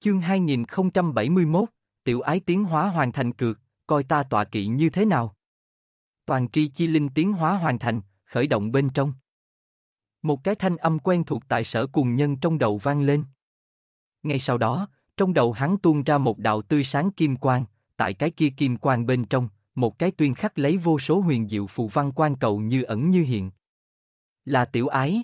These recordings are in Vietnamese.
Chương 2071, tiểu ái tiến hóa hoàn thành cược, coi ta tọa kỵ như thế nào. Toàn tri chi linh tiến hóa hoàn thành, khởi động bên trong. Một cái thanh âm quen thuộc tại Sở Cùng Nhân trong đầu vang lên. Ngay sau đó, trong đầu hắn tuôn ra một đạo tươi sáng kim quang, tại cái kia kim quang bên trong, một cái tuyên khắc lấy vô số huyền diệu phù văn quan cầu như ẩn như hiện. Là tiểu ái.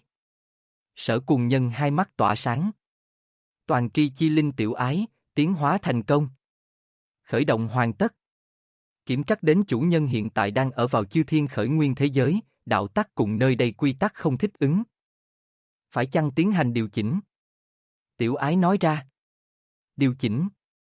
Sở Cùng Nhân hai mắt tỏa sáng. Toàn tri chi linh tiểu ái, tiến hóa thành công. Khởi động hoàn tất. Kiểm trắc đến chủ nhân hiện tại đang ở vào chư thiên khởi nguyên thế giới, đạo tắc cùng nơi đây quy tắc không thích ứng. Phải chăng tiến hành điều chỉnh? Tiểu ái nói ra. Điều chỉnh.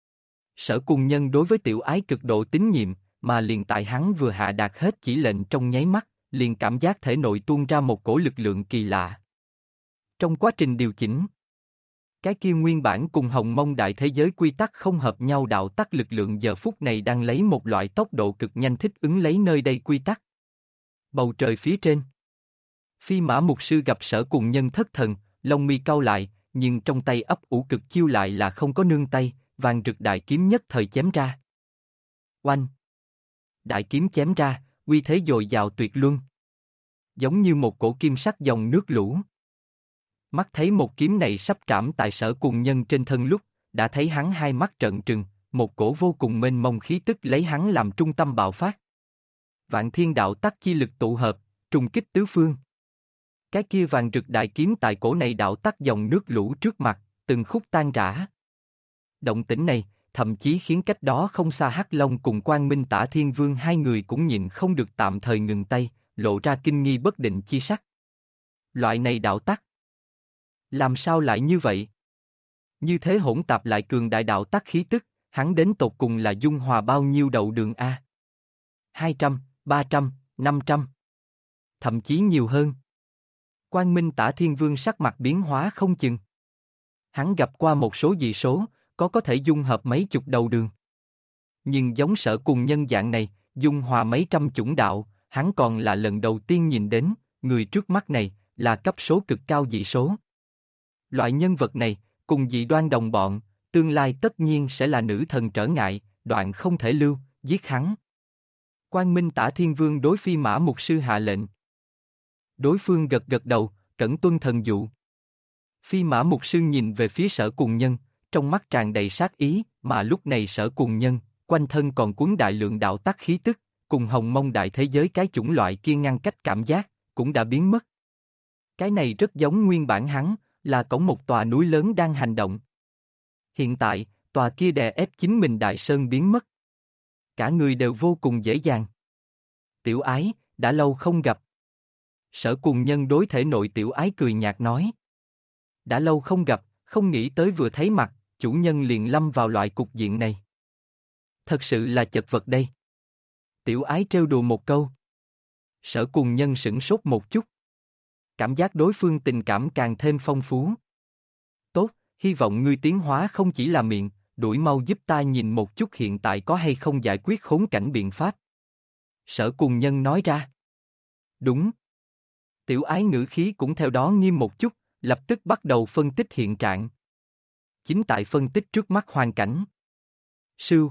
Sở Cùng Nhân đối với tiểu ái cực độ tín nhiệm, mà liền tại hắn vừa hạ đạt hết chỉ lệnh trong nháy mắt, liền cảm giác thể nội tuôn ra một cổ lực lượng kỳ lạ. Trong quá trình điều chỉnh, cái kia nguyên bản cùng hồng mông đại thế giới quy tắc không hợp nhau đạo tắc lực lượng giờ phút này đang lấy một loại tốc độ cực nhanh thích ứng lấy nơi đây quy tắc. Bầu trời phía trên. Phi Mã Mục Sư gặp Sở Cùng Nhân thất thần, lông mi cau lại, nhưng trong tay ấp ủ cực chiêu lại là không có nương tay, vàng rực đại kiếm nhất thời chém ra. Oanh! Đại kiếm chém ra, uy thế dồi dào tuyệt luân. Giống như một cổ kim sắc dòng nước lũ. Mắt thấy một kiếm này sắp trảm tại Sở Cùng Nhân trên thân lúc, đã thấy hắn hai mắt trợn trừng, một cổ vô cùng mênh mông khí tức lấy hắn làm trung tâm bạo phát. Vạn thiên đạo tắc chi lực tụ hợp, trùng kích tứ phương. Cái kia vàng rực đại kiếm tại cổ này đạo tắc dòng nước lũ trước mặt, từng khúc tan rã. Động tĩnh này, thậm chí khiến cách đó không xa Hắc Long cùng Quang Minh Tả Thiên Vương hai người cũng nhịn không được tạm thời ngừng tay, lộ ra kinh nghi bất định chi sắc. Loại này đạo tắc. Làm sao lại như vậy? Như thế hỗn tạp lại cường đại đạo tắc khí tức, hắn đến tột cùng là dung hòa bao nhiêu đậu đường A? 200, 300, 500. Thậm chí nhiều hơn. Quang Minh Tả Thiên Vương sắc mặt biến hóa không chừng. Hắn gặp qua một số dị số, có thể dung hợp mấy chục đầu đường. Nhưng giống Sở Cùng Nhân dạng này, dung hòa mấy trăm chủng đạo, hắn còn là lần đầu tiên nhìn đến, người trước mắt này, là cấp số cực cao dị số. Loại nhân vật này, cùng dị đoan đồng bọn, tương lai tất nhiên sẽ là nữ thần trở ngại, đoạn không thể lưu, giết hắn. Quang Minh Tả Thiên Vương đối Phi Mã Mục Sư hạ lệnh. Đối phương gật gật đầu, cẩn tuân thần dụ. Phi Mã Mục Sư nhìn về phía Sở Cùng Nhân, trong mắt tràn đầy sát ý, mà lúc này Sở Cùng Nhân, quanh thân còn cuốn đại lượng đạo tắc khí tức, cùng hồng mông đại thế giới cái chủng loại kia ngăn cách cảm giác, cũng đã biến mất. Cái này rất giống nguyên bản hắn, là cổng một tòa núi lớn đang hành động. Hiện tại, tòa kia đè ép chính mình đại sơn biến mất. Cả người đều vô cùng dễ dàng. Tiểu ái, đã lâu không gặp. Sở Cùng Nhân đối thể nội tiểu ái cười nhạt nói. Đã lâu không gặp, không nghĩ tới vừa thấy mặt, chủ nhân liền lâm vào loại cục diện này. Thật sự là chật vật đây. Tiểu ái trêu đùa một câu. Sở Cùng Nhân sửng sốt một chút. Cảm giác đối phương tình cảm càng thêm phong phú. Tốt, hy vọng ngươi tiến hóa không chỉ là miệng, đuổi mau giúp ta nhìn một chút hiện tại có hay không giải quyết khốn cảnh biện pháp. Sở Cùng Nhân nói ra. Đúng. Tiểu ái ngữ khí cũng theo đó nghiêm một chút, lập tức bắt đầu phân tích hiện trạng. Chính tại phân tích trước mắt hoàn cảnh. Sưu.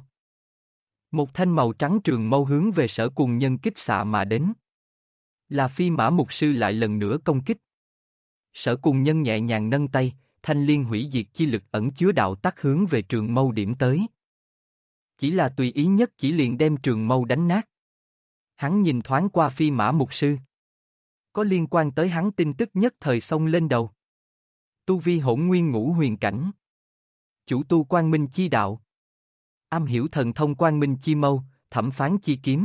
Một thanh màu trắng trường mâu hướng về Sở Cùng Nhân kích xạ mà đến. Là Phi Mã Mục Sư lại lần nữa công kích. Sở Cùng Nhân nhẹ nhàng nâng tay, thanh liên hủy diệt chi lực ẩn chứa đạo tắc hướng về trường mâu điểm tới. Chỉ là tùy ý nhất chỉ liền đem trường mâu đánh nát. Hắn nhìn thoáng qua Phi Mã Mục Sư. Có liên quan tới hắn tin tức nhất thời xông lên đầu. Tu vi hỗn nguyên ngũ huyền cảnh. Chủ tu quang minh chi đạo. Am hiểu thần thông quang minh chi mâu, thẩm phán chi kiếm.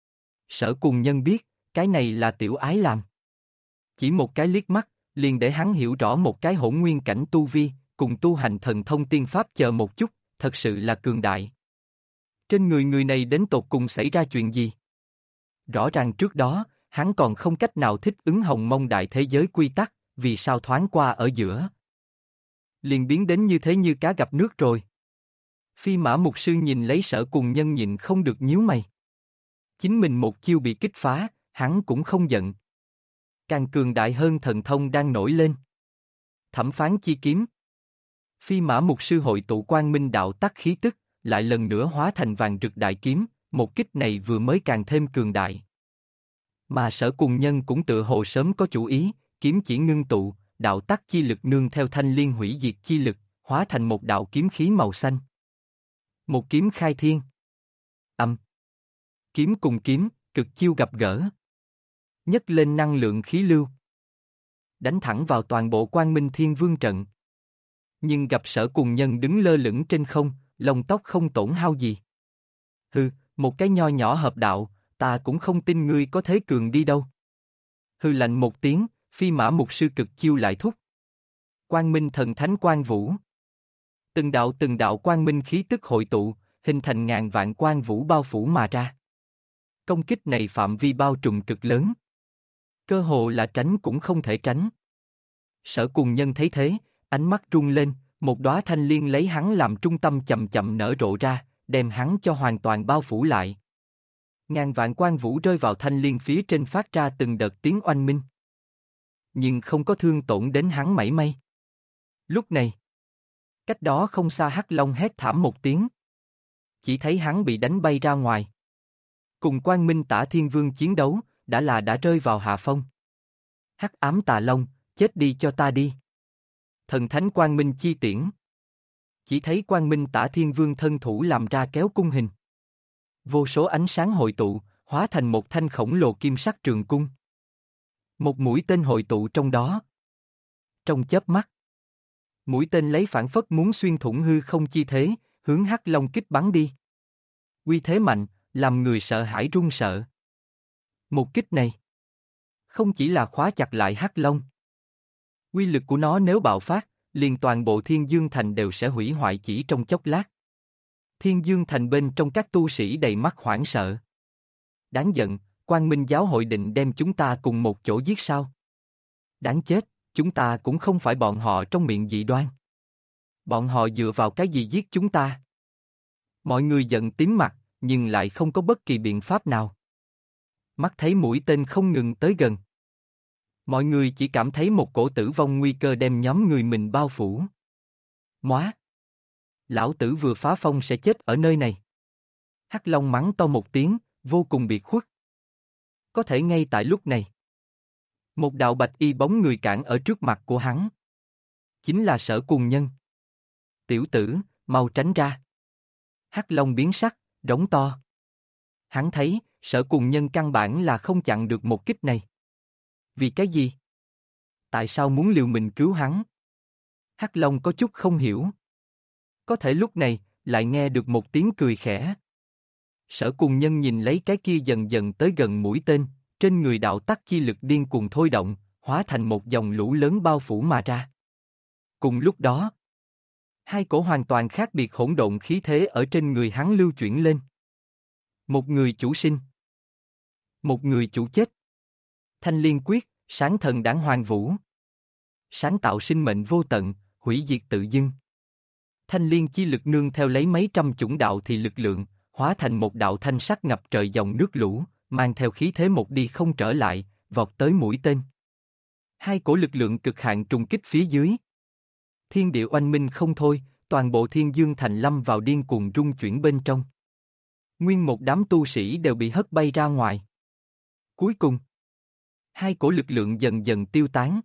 Sở Cùng Nhân biết, cái này là tiểu ái làm. Chỉ một cái liếc mắt, liền để hắn hiểu rõ một cái hỗn nguyên cảnh tu vi, cùng tu hành thần thông tiên pháp chờ một chút, thật sự là cường đại. Trên người này đến tột cùng xảy ra chuyện gì? Rõ ràng trước đó, hắn còn không cách nào thích ứng hồng mông đại thế giới quy tắc, vì sao thoáng qua ở giữa. Liền biến đến như thế như cá gặp nước rồi. Phi Mã Mục Sư nhìn lấy Sở Cùng Nhân nhịn không được nhíu mày. Chính mình một chiêu bị kích phá, hắn cũng không giận. Càng cường đại hơn thần thông đang nổi lên. Thẩm phán chi kiếm. Phi Mã Mục Sư hội tụ quang minh đạo tắc khí tức, lại lần nữa hóa thành vàng rực đại kiếm, một kích này vừa mới càng thêm cường đại. Mà Sở Cùng Nhân cũng tự hồ sớm có chủ ý, kiếm chỉ ngưng tụ, đạo tắc chi lực nương theo thanh liên hủy diệt chi lực, hóa thành một đạo kiếm khí màu xanh. Một kiếm khai thiên. Âm. Kiếm cùng kiếm, cực chiêu gặp gỡ. Nhấc lên năng lượng khí lưu. Đánh thẳng vào toàn bộ Quang Minh Thiên Vương trận. Nhưng gặp Sở Cùng Nhân đứng lơ lửng trên không, lông tóc không tổn hao gì. Hừ, một cái nho nhỏ hợp đạo, ta cũng không tin ngươi có thế cường đi đâu. Hừ lạnh một tiếng, Phi Mã Mục Sư cực chiêu lại thúc. Quang Minh Thần Thánh Quang Vũ. Từng đạo quang minh khí tức hội tụ, hình thành ngàn vạn quang vũ bao phủ mà ra. Công kích này phạm vi bao trùm cực lớn. Cơ hồ là tránh cũng không thể tránh. Sở Cùng Nhân thấy thế, ánh mắt rung lên, một đóa thanh liên lấy hắn làm trung tâm chậm chậm nở rộ ra, đem hắn cho hoàn toàn bao phủ lại. Ngàn vạn quang vũ rơi vào thanh liên phía trên phát ra từng đợt tiếng oanh minh. Nhưng không có thương tổn đến hắn mảy may. Lúc này, cách đó không xa Hắc Long hét thảm một tiếng. Chỉ thấy hắn bị đánh bay ra ngoài. Cùng Quang Minh Tả Thiên Vương chiến đấu, đã rơi vào hạ phong. Hắc ám tà long, chết đi cho ta đi. Thần thánh Quang Minh chi tiễn. Chỉ thấy Quang Minh Tả Thiên Vương thân thủ làm ra kéo cung hình. Vô số ánh sáng hội tụ, hóa thành một thanh khổng lồ kim sắc trường cung. Một mũi tên hội tụ trong đó. Trong chớp mắt, mũi tên lấy phản phất muốn xuyên thủng hư không chi thế, hướng Hắc Long kích bắn đi. Uy thế mạnh, làm người sợ hãi run sợ. Một kích này, không chỉ là khóa chặt lại Hắc Long. Uy lực của nó nếu bạo phát, liền toàn bộ Thiên Dương Thành đều sẽ hủy hoại chỉ trong chốc lát. Thiên Dương Thành bên trong các tu sĩ đầy mắt hoảng sợ. Đáng giận, Quang Minh Giáo hội định đem chúng ta cùng một chỗ giết sao? Đáng chết, chúng ta cũng không phải bọn họ trong miệng dị đoan. Bọn họ dựa vào cái gì giết chúng ta? Mọi người giận tím mặt, nhưng lại không có bất kỳ biện pháp nào. Mắt thấy mũi tên không ngừng tới gần. Mọi người chỉ cảm thấy một cổ tử vong nguy cơ đem nhóm người mình bao phủ. Móa! Lão tử vừa phá phong sẽ chết ở nơi này. Hắc Long mắng to một tiếng, vô cùng biệt khuất. Có thể ngay tại lúc này, một đạo bạch y bóng người cản ở trước mặt của hắn. Chính là Sở Cùng Nhân. Tiểu tử, mau tránh ra. Hắc Long biến sắc, rống to. Hắn thấy, Sở Cùng Nhân căn bản là không chặn được một kích này. Vì cái gì? Tại sao muốn liều mình cứu hắn? Hắc Long có chút không hiểu. Có thể lúc này, lại nghe được một tiếng cười khẽ. Sở Cùng Nhân nhìn lấy cái kia dần dần tới gần mũi tên, trên người đạo tắc chi lực điên cuồng thôi động, hóa thành một dòng lũ lớn bao phủ mà ra. Cùng lúc đó, hai cổ hoàn toàn khác biệt hỗn độn khí thế ở trên người hắn lưu chuyển lên. Một người chủ sinh, một người chủ chết. Thanh Liên Quyết, sáng thần đản hoàng vũ. Sáng tạo sinh mệnh vô tận, hủy diệt tự dưng. Thanh liên chi lực nương theo lấy mấy trăm chủng đạo thì lực lượng, hóa thành một đạo thanh sắc ngập trời dòng nước lũ, mang theo khí thế một đi không trở lại, vọt tới mũi tên. Hai cổ lực lượng cực hạn trùng kích phía dưới. Thiên địa oanh minh không thôi, toàn bộ Thiên Dương Thành lâm vào điên cuồng rung chuyển bên trong. Nguyên một đám tu sĩ đều bị hất bay ra ngoài. Cuối cùng, hai cổ lực lượng dần dần tiêu tán.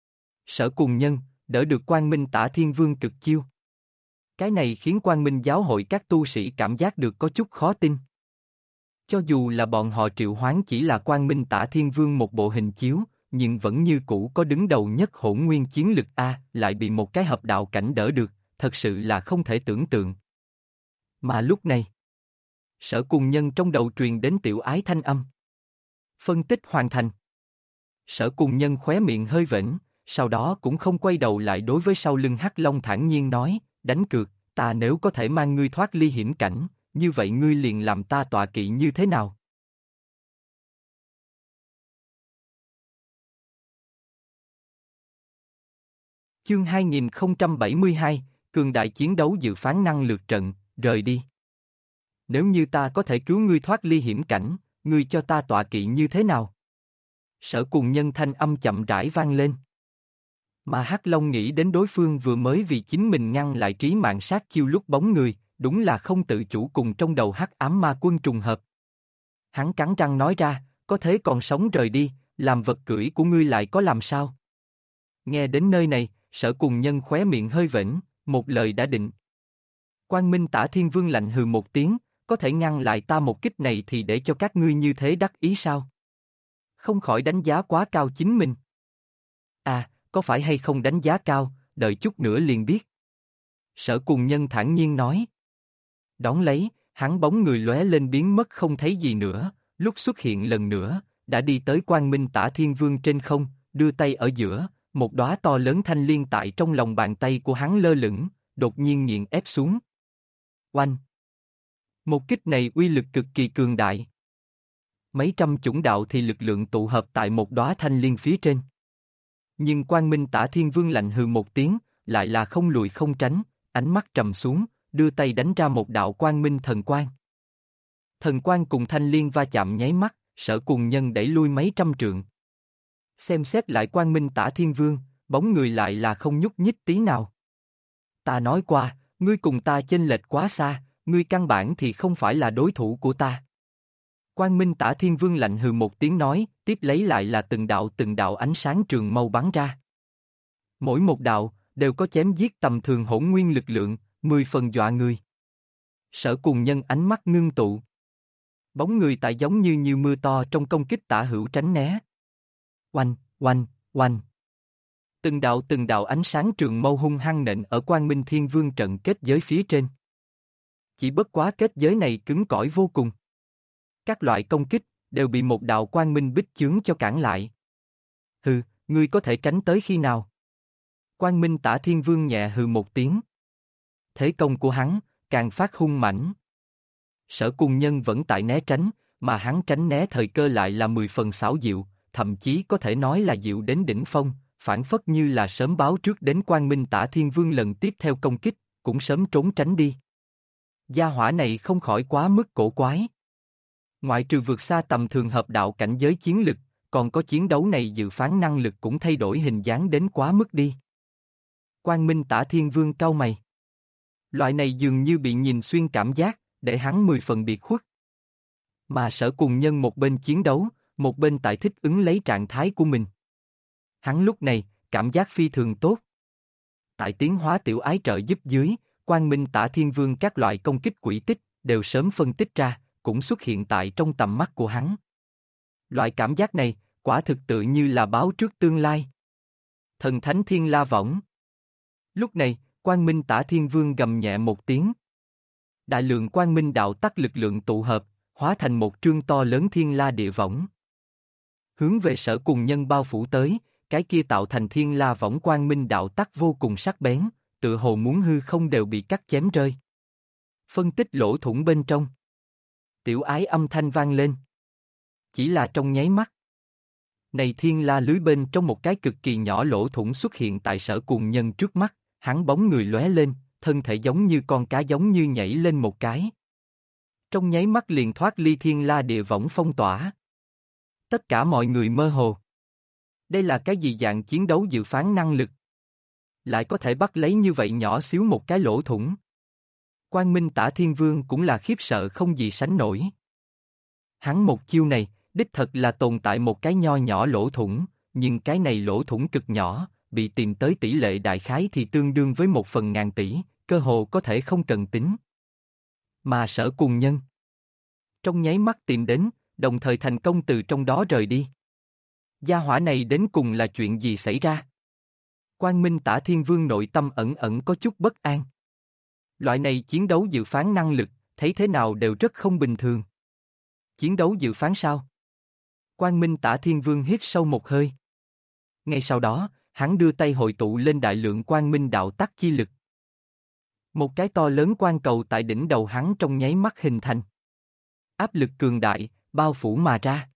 Sở Cùng Nhân, đỡ được Quang Minh Tả Thiên Vương cực chiêu. Cái này khiến Quang Minh Giáo hội các tu sĩ cảm giác được có chút khó tin. Cho dù là bọn họ triệu hoán chỉ là Quang Minh Tả Thiên Vương một bộ hình chiếu, nhưng vẫn như cũ có đứng đầu nhất hỗn nguyên chiến lực A, lại bị một cái hợp đạo cảnh đỡ được, thật sự là không thể tưởng tượng. Mà lúc này, Sở Cùng Nhân trong đầu truyền đến tiểu ái thanh âm. Phân tích hoàn thành. Sở Cùng Nhân khóe miệng hơi vểnh, sau đó cũng không quay đầu lại đối với sau lưng Hắc Long thản nhiên nói, đánh cược, ta nếu có thể mang ngươi thoát ly hiểm cảnh, như vậy ngươi liền làm ta tọa kỵ như thế nào? Chương 2072, cường đại chiến đấu dự phán năng lược trận, rời đi. Nếu như ta có thể cứu ngươi thoát ly hiểm cảnh, ngươi cho ta tọa kỵ như thế nào? Sở Cùng Nhân thanh âm chậm rãi vang lên. Mà Hắc Long nghĩ đến đối phương vừa mới vì chính mình ngăn lại trí mạng sát chiêu lúc bóng người, đúng là không tự chủ cùng trong đầu Hắc Ám Ma Quân trùng hợp. Hắn cắn răng nói ra, có thế còn sống rời đi, làm vật cưỡi của ngươi lại có làm sao? Nghe đến nơi này, Sở Cùng Nhân khóe miệng hơi vểnh, một lời đã định. Quang Minh Tả Thiên Vương lạnh hừ một tiếng, có thể ngăn lại ta một kích này thì để cho các ngươi như thế đắc ý sao? Không khỏi đánh giá quá cao chính mình. À, có phải hay không đánh giá cao, đợi chút nữa liền biết. Sở Cùng Nhân thản nhiên nói. Đón lấy, hắn bóng người lóe lên biến mất không thấy gì nữa, lúc xuất hiện lần nữa, đã đi tới Quang Minh Tả Thiên Vương trên không, đưa tay ở giữa, một đóa to lớn thanh liên tại trong lòng bàn tay của hắn lơ lửng, đột nhiên nghiền ép xuống. Oanh! Một kích này uy lực cực kỳ cường đại. Mấy trăm chủng đạo thì lực lượng tụ hợp tại một đóa thanh liên phía trên. Nhưng Quang Minh Tả Thiên Vương lạnh hừ một tiếng, lại là không lùi không tránh, ánh mắt trầm xuống, đưa tay đánh ra một đạo quang minh thần quang. Thần quang cùng thanh liên va chạm nháy mắt, Sở Cùng Nhân đẩy lui mấy trăm trượng. Xem xét lại Quang Minh Tả Thiên Vương, bóng người lại là không nhúc nhích tí nào. Ta nói qua, ngươi cùng ta chênh lệch quá xa, ngươi căn bản thì không phải là đối thủ của ta. Quang Minh Tả Thiên Vương lạnh hừ một tiếng nói, tiếp lấy lại là từng đạo ánh sáng trường mâu bắn ra. Mỗi một đạo, đều có chém giết tầm thường hỗn nguyên lực lượng, 10 phần dọa người. Sở Cùng Nhân ánh mắt ngưng tụ. Bóng người tại giống như mưa to trong công kích tả hữu tránh né. Oanh, oanh, oanh. Từng đạo ánh sáng trường mâu hung hăng nện ở Quang Minh Thiên Vương trận kết giới phía trên. Chỉ bất quá kết giới này cứng cỏi vô cùng. Các loại công kích, đều bị một đạo quang minh bích chướng cho cản lại. Hừ, ngươi có thể tránh tới khi nào? Quang Minh Tả Thiên Vương nhẹ hừ một tiếng. Thế công của hắn, càng phát hung mãnh. Sở Cùng Nhân vẫn tại né tránh, mà hắn tránh né thời cơ lại là 10 phần xảo diệu, thậm chí có thể nói là diệu đến đỉnh phong, phản phất như là sớm báo trước đến Quang Minh Tả Thiên Vương lần tiếp theo công kích, cũng sớm trốn tránh đi. Gia hỏa này không khỏi quá mức cổ quái. Ngoại trừ vượt xa tầm thường hợp đạo cảnh giới chiến lực, còn có chiến đấu này dự phán năng lực cũng thay đổi hình dáng đến quá mức đi. Quang Minh Tả Thiên Vương cau mày. Loại này dường như bị nhìn xuyên cảm giác, để hắn 10 phần biệt khuất. Mà Sở Cùng Nhân một bên chiến đấu, một bên tại thích ứng lấy trạng thái của mình. Hắn lúc này, cảm giác phi thường tốt. Tại tiến hóa tiểu ái trợ giúp dưới, Quang Minh Tả Thiên Vương các loại công kích quỷ tích, đều sớm phân tích ra, cũng xuất hiện tại trong tầm mắt của hắn. Loại cảm giác này, quả thực tự như là báo trước tương lai. Thần Thánh Thiên La Võng. Lúc này, Quang Minh Tả Thiên Vương gầm nhẹ một tiếng. Đại lượng Quang Minh đạo tắc lực lượng tụ hợp, hóa thành một trương to lớn Thiên La Địa Võng. Hướng về Sở Cùng Nhân bao phủ tới, cái kia tạo thành Thiên La Võng Quang Minh đạo tắc vô cùng sắc bén, tựa hồ muốn hư không đều bị cắt chém rơi. Phân tích lỗ thủng bên trong. Tiểu ái âm thanh vang lên. Chỉ là trong nháy mắt. Này Thiên La lưới bên trong một cái cực kỳ nhỏ lỗ thủng xuất hiện tại Sở Cùng Nhân trước mắt, hắn bóng người lóe lên, thân thể giống như con cá giống như nhảy lên một cái. Trong nháy mắt liền thoát ly Thiên La địa võng phong tỏa. Tất cả mọi người mơ hồ. Đây là cái gì dạng chiến đấu dự phán năng lực? Lại có thể bắt lấy như vậy nhỏ xíu một cái lỗ thủng. Quang Minh Tả Thiên Vương cũng là khiếp sợ không gì sánh nổi. Hắn một chiêu này, đích thật là tồn tại một cái nho nhỏ lỗ thủng, nhưng cái này lỗ thủng cực nhỏ, bị tìm tới tỷ lệ đại khái thì tương đương với 1/1000 tỷ, cơ hồ có thể không cần tính. Mà Sở Cùng Nhân trong nháy mắt tìm đến, đồng thời thành công từ trong đó rời đi. Gia hỏa này đến cùng là chuyện gì xảy ra? Quang Minh Tả Thiên Vương nội tâm ẩn ẩn có chút bất an. Loại này chiến đấu dự phán năng lực, thấy thế nào đều rất không bình thường. Chiến đấu dự phán sao? Quang Minh Tả Thiên Vương hít sâu một hơi. Ngay sau đó, hắn đưa tay hội tụ lên đại lượng quang minh đạo tắc chi lực. Một cái to lớn quang cầu tại đỉnh đầu hắn trong nháy mắt hình thành. Áp lực cường đại, bao phủ mà ra.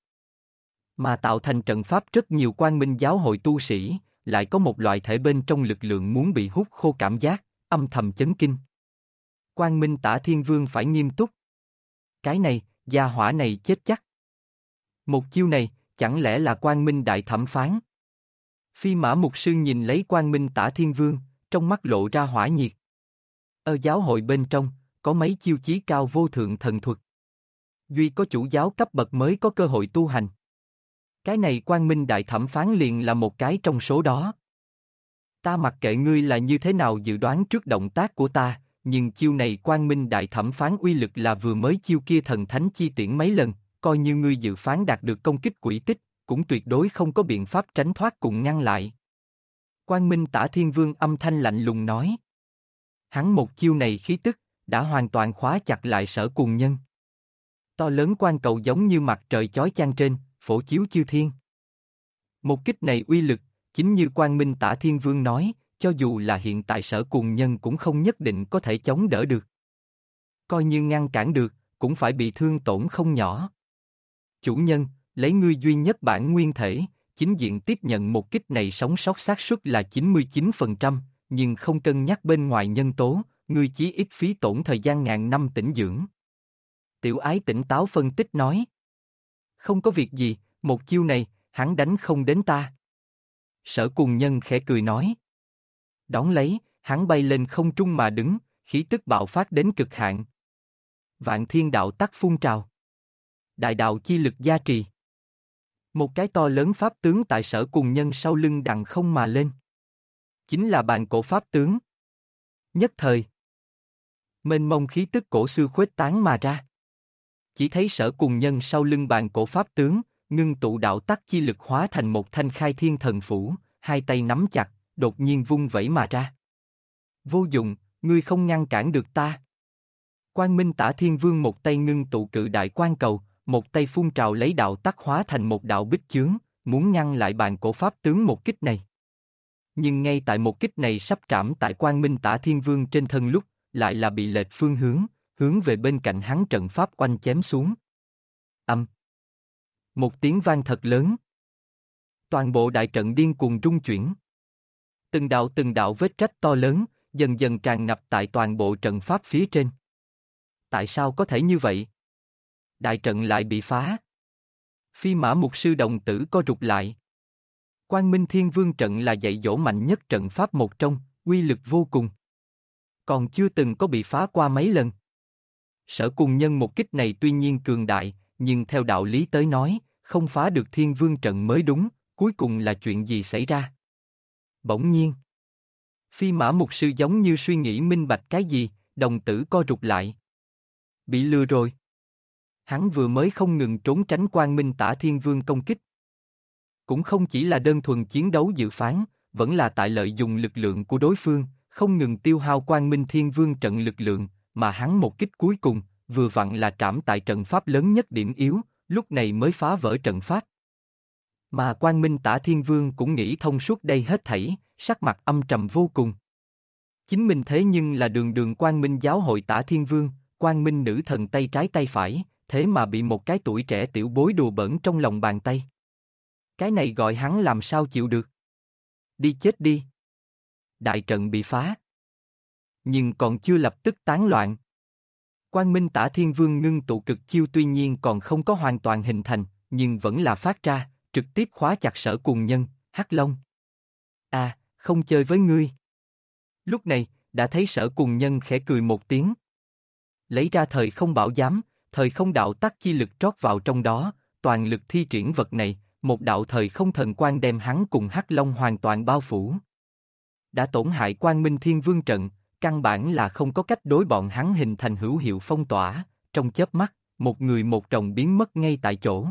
Mà tạo thành trận pháp rất nhiều quang minh giáo hội tu sĩ, lại có một loại thể bên trong lực lượng muốn bị hút khô cảm giác, âm thầm chấn kinh. Quang Minh Tả Thiên Vương phải nghiêm túc. Cái này, gia hỏa này chết chắc. Một chiêu này, chẳng lẽ là Quang Minh Đại Thẩm Phán? Phi Mã Mục Sư nhìn lấy Quang Minh Tả Thiên Vương, trong mắt lộ ra hỏa nhiệt. Ở giáo hội bên trong, có mấy chiêu chí cao vô thượng thần thuật. Duy có chủ giáo cấp bậc mới có cơ hội tu hành. Cái này Quang Minh Đại Thẩm Phán liền là một cái trong số đó. Ta mặc kệ ngươi là như thế nào dự đoán trước động tác của ta, nhưng chiêu này Quang Minh Đại Thẩm Phán uy lực là vừa mới chiêu kia thần thánh chi tiễn mấy lần, coi như ngươi dự phán đạt được công kích quỷ tích, cũng tuyệt đối không có biện pháp tránh thoát cùng ngăn lại. Quang Minh Tả Thiên Vương âm thanh lạnh lùng nói. Hắn một chiêu này khí tức, đã hoàn toàn khóa chặt lại Sở Cuồng Nhân. To lớn quan cầu giống như mặt trời chói chang trên, phổ chiếu chư thiên. Một kích này uy lực, chính như Quang Minh Tả Thiên Vương nói, cho dù là hiện tại Sở Cuồng Nhân cũng không nhất định có thể chống đỡ được. Coi như ngăn cản được, cũng phải bị thương tổn không nhỏ. Chủ nhân, lấy ngươi duy nhất bản nguyên thể, chính diện tiếp nhận một kích này sống sót xác suất là 99%, nhưng không cân nhắc bên ngoài nhân tố, ngươi chí ít phí tổn thời gian ngàn năm tĩnh dưỡng. Tiểu Ái tỉnh táo phân tích nói. Không có việc gì, một chiêu này, hắn đánh không đến ta. Sở Cuồng Nhân khẽ cười nói. Đón lấy, hắn bay lên không trung mà đứng, khí tức bạo phát đến cực hạn. Vạn thiên đạo tắc phun trào. Đại đạo chi lực gia trì. Một cái to lớn pháp tướng tại Sở Cuồng Nhân sau lưng đằng không mà lên. Chính là bàn cổ pháp tướng. Nhất thời, mênh mông khí tức cổ xưa khuếch tán mà ra. Chỉ thấy Sở Cuồng Nhân sau lưng bàn cổ pháp tướng, ngưng tụ đạo tắc chi lực hóa thành một thanh khai thiên thần phủ, hai tay nắm chặt, đột nhiên vung vẩy mà ra. Vô dụng, ngươi không ngăn cản được ta. Quang Minh Tả Thiên Vương một tay ngưng tụ cự đại quan cầu, một tay phun trào lấy đạo tắc hóa thành một đạo bích chướng, muốn ngăn lại bàn cổ pháp tướng một kích này. Nhưng ngay tại một kích này sắp trảm tại Quang Minh Tả Thiên Vương trên thân lúc, lại là bị lệch phương hướng, hướng về bên cạnh hắn trận pháp oanh chém xuống. Âm. Một tiếng vang thật lớn. Toàn bộ đại trận điên cuồng rung chuyển. Từng đạo vết rách to lớn, dần dần tràn ngập tại toàn bộ trận pháp phía trên. Tại sao có thể như vậy? Đại trận lại bị phá. Phi Mã Mục Sư đồng tử co rụt lại. Quang Minh Thiên Vương trận là dạy dỗ mạnh nhất trận pháp một trong, uy lực vô cùng. Còn chưa từng có bị phá qua mấy lần. Sở Cuồng Nhân một kích này tuy nhiên cường đại, nhưng theo đạo lý tới nói, không phá được Thiên Vương trận mới đúng, cuối cùng là chuyện gì xảy ra? Bỗng nhiên, Phi Mã Mục Sư giống như suy nghĩ minh bạch cái gì, đồng tử co rụt lại. Bị lừa rồi. Hắn vừa mới không ngừng trốn tránh Quang Minh Tả Thiên Vương công kích. Cũng không chỉ là đơn thuần chiến đấu dự phán, vẫn là tại lợi dụng lực lượng của đối phương, không ngừng tiêu hao Quang Minh Thiên Vương trận lực lượng, mà hắn một kích cuối cùng, vừa vặn là trảm tại trận pháp lớn nhất điểm yếu, lúc này mới phá vỡ trận pháp. Mà Quang Minh Tả Thiên Vương cũng nghĩ thông suốt đây hết thảy, sắc mặt âm trầm vô cùng. Chính mình thế nhưng là đường đường Quang Minh Giáo hội Tả Thiên Vương, Quang Minh nữ thần tay trái tay phải, thế mà bị một cái tuổi trẻ tiểu bối đùa bỡn trong lòng bàn tay. Cái này gọi hắn làm sao chịu được? Đi chết đi. Đại trận bị phá. Nhưng còn chưa lập tức tán loạn. Quang Minh Tả Thiên Vương ngưng tụ cực chiêu tuy nhiên còn không có hoàn toàn hình thành, nhưng vẫn là phát ra, trực tiếp khóa chặt Sở Cuồng Nhân, Hắc Long. À, không chơi với ngươi. Lúc này, đã thấy Sở Cuồng Nhân khẽ cười một tiếng. Lấy ra thời không bảo giám, thời không đạo tắc chi lực trót vào trong đó, toàn lực thi triển vật này, một đạo thời không thần quang đem hắn cùng Hắc Long hoàn toàn bao phủ. Đã tổn hại Quang Minh Thiên Vương trận, căn bản là không có cách đối bọn hắn hình thành hữu hiệu phong tỏa, trong chớp mắt, một người một rồng biến mất ngay tại chỗ.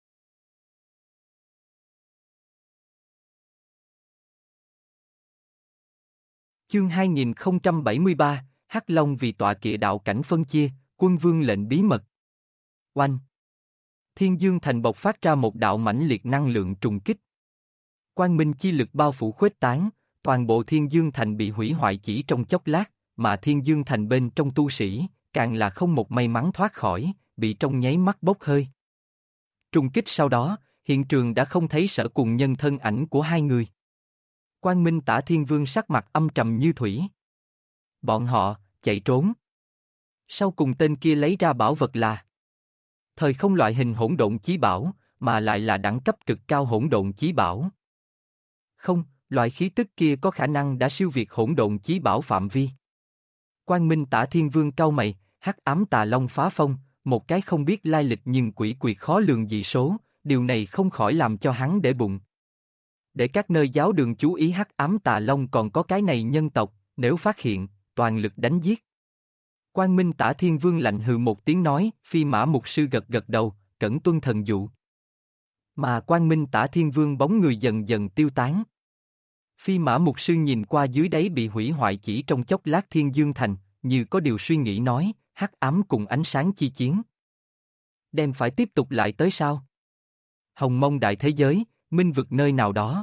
Chương 2073, Hắc Long vì tọa kỵ đạo cảnh phân chia, quân vương lệnh bí mật. Oanh! Thiên Dương Thành bộc phát ra một đạo mãnh liệt năng lượng trùng kích. Quang minh chi lực bao phủ khuếch tán, toàn bộ Thiên Dương Thành bị hủy hoại chỉ trong chốc lát, mà Thiên Dương Thành bên trong tu sĩ, càng là không một may mắn thoát khỏi, bị trong nháy mắt bốc hơi. Trùng kích sau đó, hiện trường đã không thấy Sở Cuồng Nhân thân ảnh của hai người. Quang Minh Tả Thiên Vương sắc mặt âm trầm như thủy. Bọn họ, chạy trốn. Sau cùng tên kia lấy ra bảo vật là thời không loại hình hỗn độn chí bảo, mà lại là đẳng cấp cực cao hỗn độn chí bảo. Không, loại khí tức kia có khả năng đã siêu việt hỗn độn chí bảo phạm vi. Quang Minh Tả Thiên Vương cau mày, hắc ám tà long phá phong, một cái không biết lai lịch nhưng quỷ quyệt khó lường dị số, điều này không khỏi làm cho hắn để bụng. Để các nơi giáo đường chú ý hắc ám tà long còn có cái này nhân tộc, nếu phát hiện, toàn lực đánh giết. Quang Minh Tả Thiên Vương lạnh hừ một tiếng nói, Phi Mã Mục Sư gật gật đầu, cẩn tuân thần dụ. Mà Quang Minh Tả Thiên Vương bóng người dần dần tiêu tán. Phi Mã Mục Sư nhìn qua dưới đáy bị hủy hoại chỉ trong chốc lát Thiên Dương Thành, như có điều suy nghĩ nói, hắc ám cùng ánh sáng chi chiến. Đem phải tiếp tục lại tới sao? Hồng Mông đại thế giới, minh vực nơi nào đó.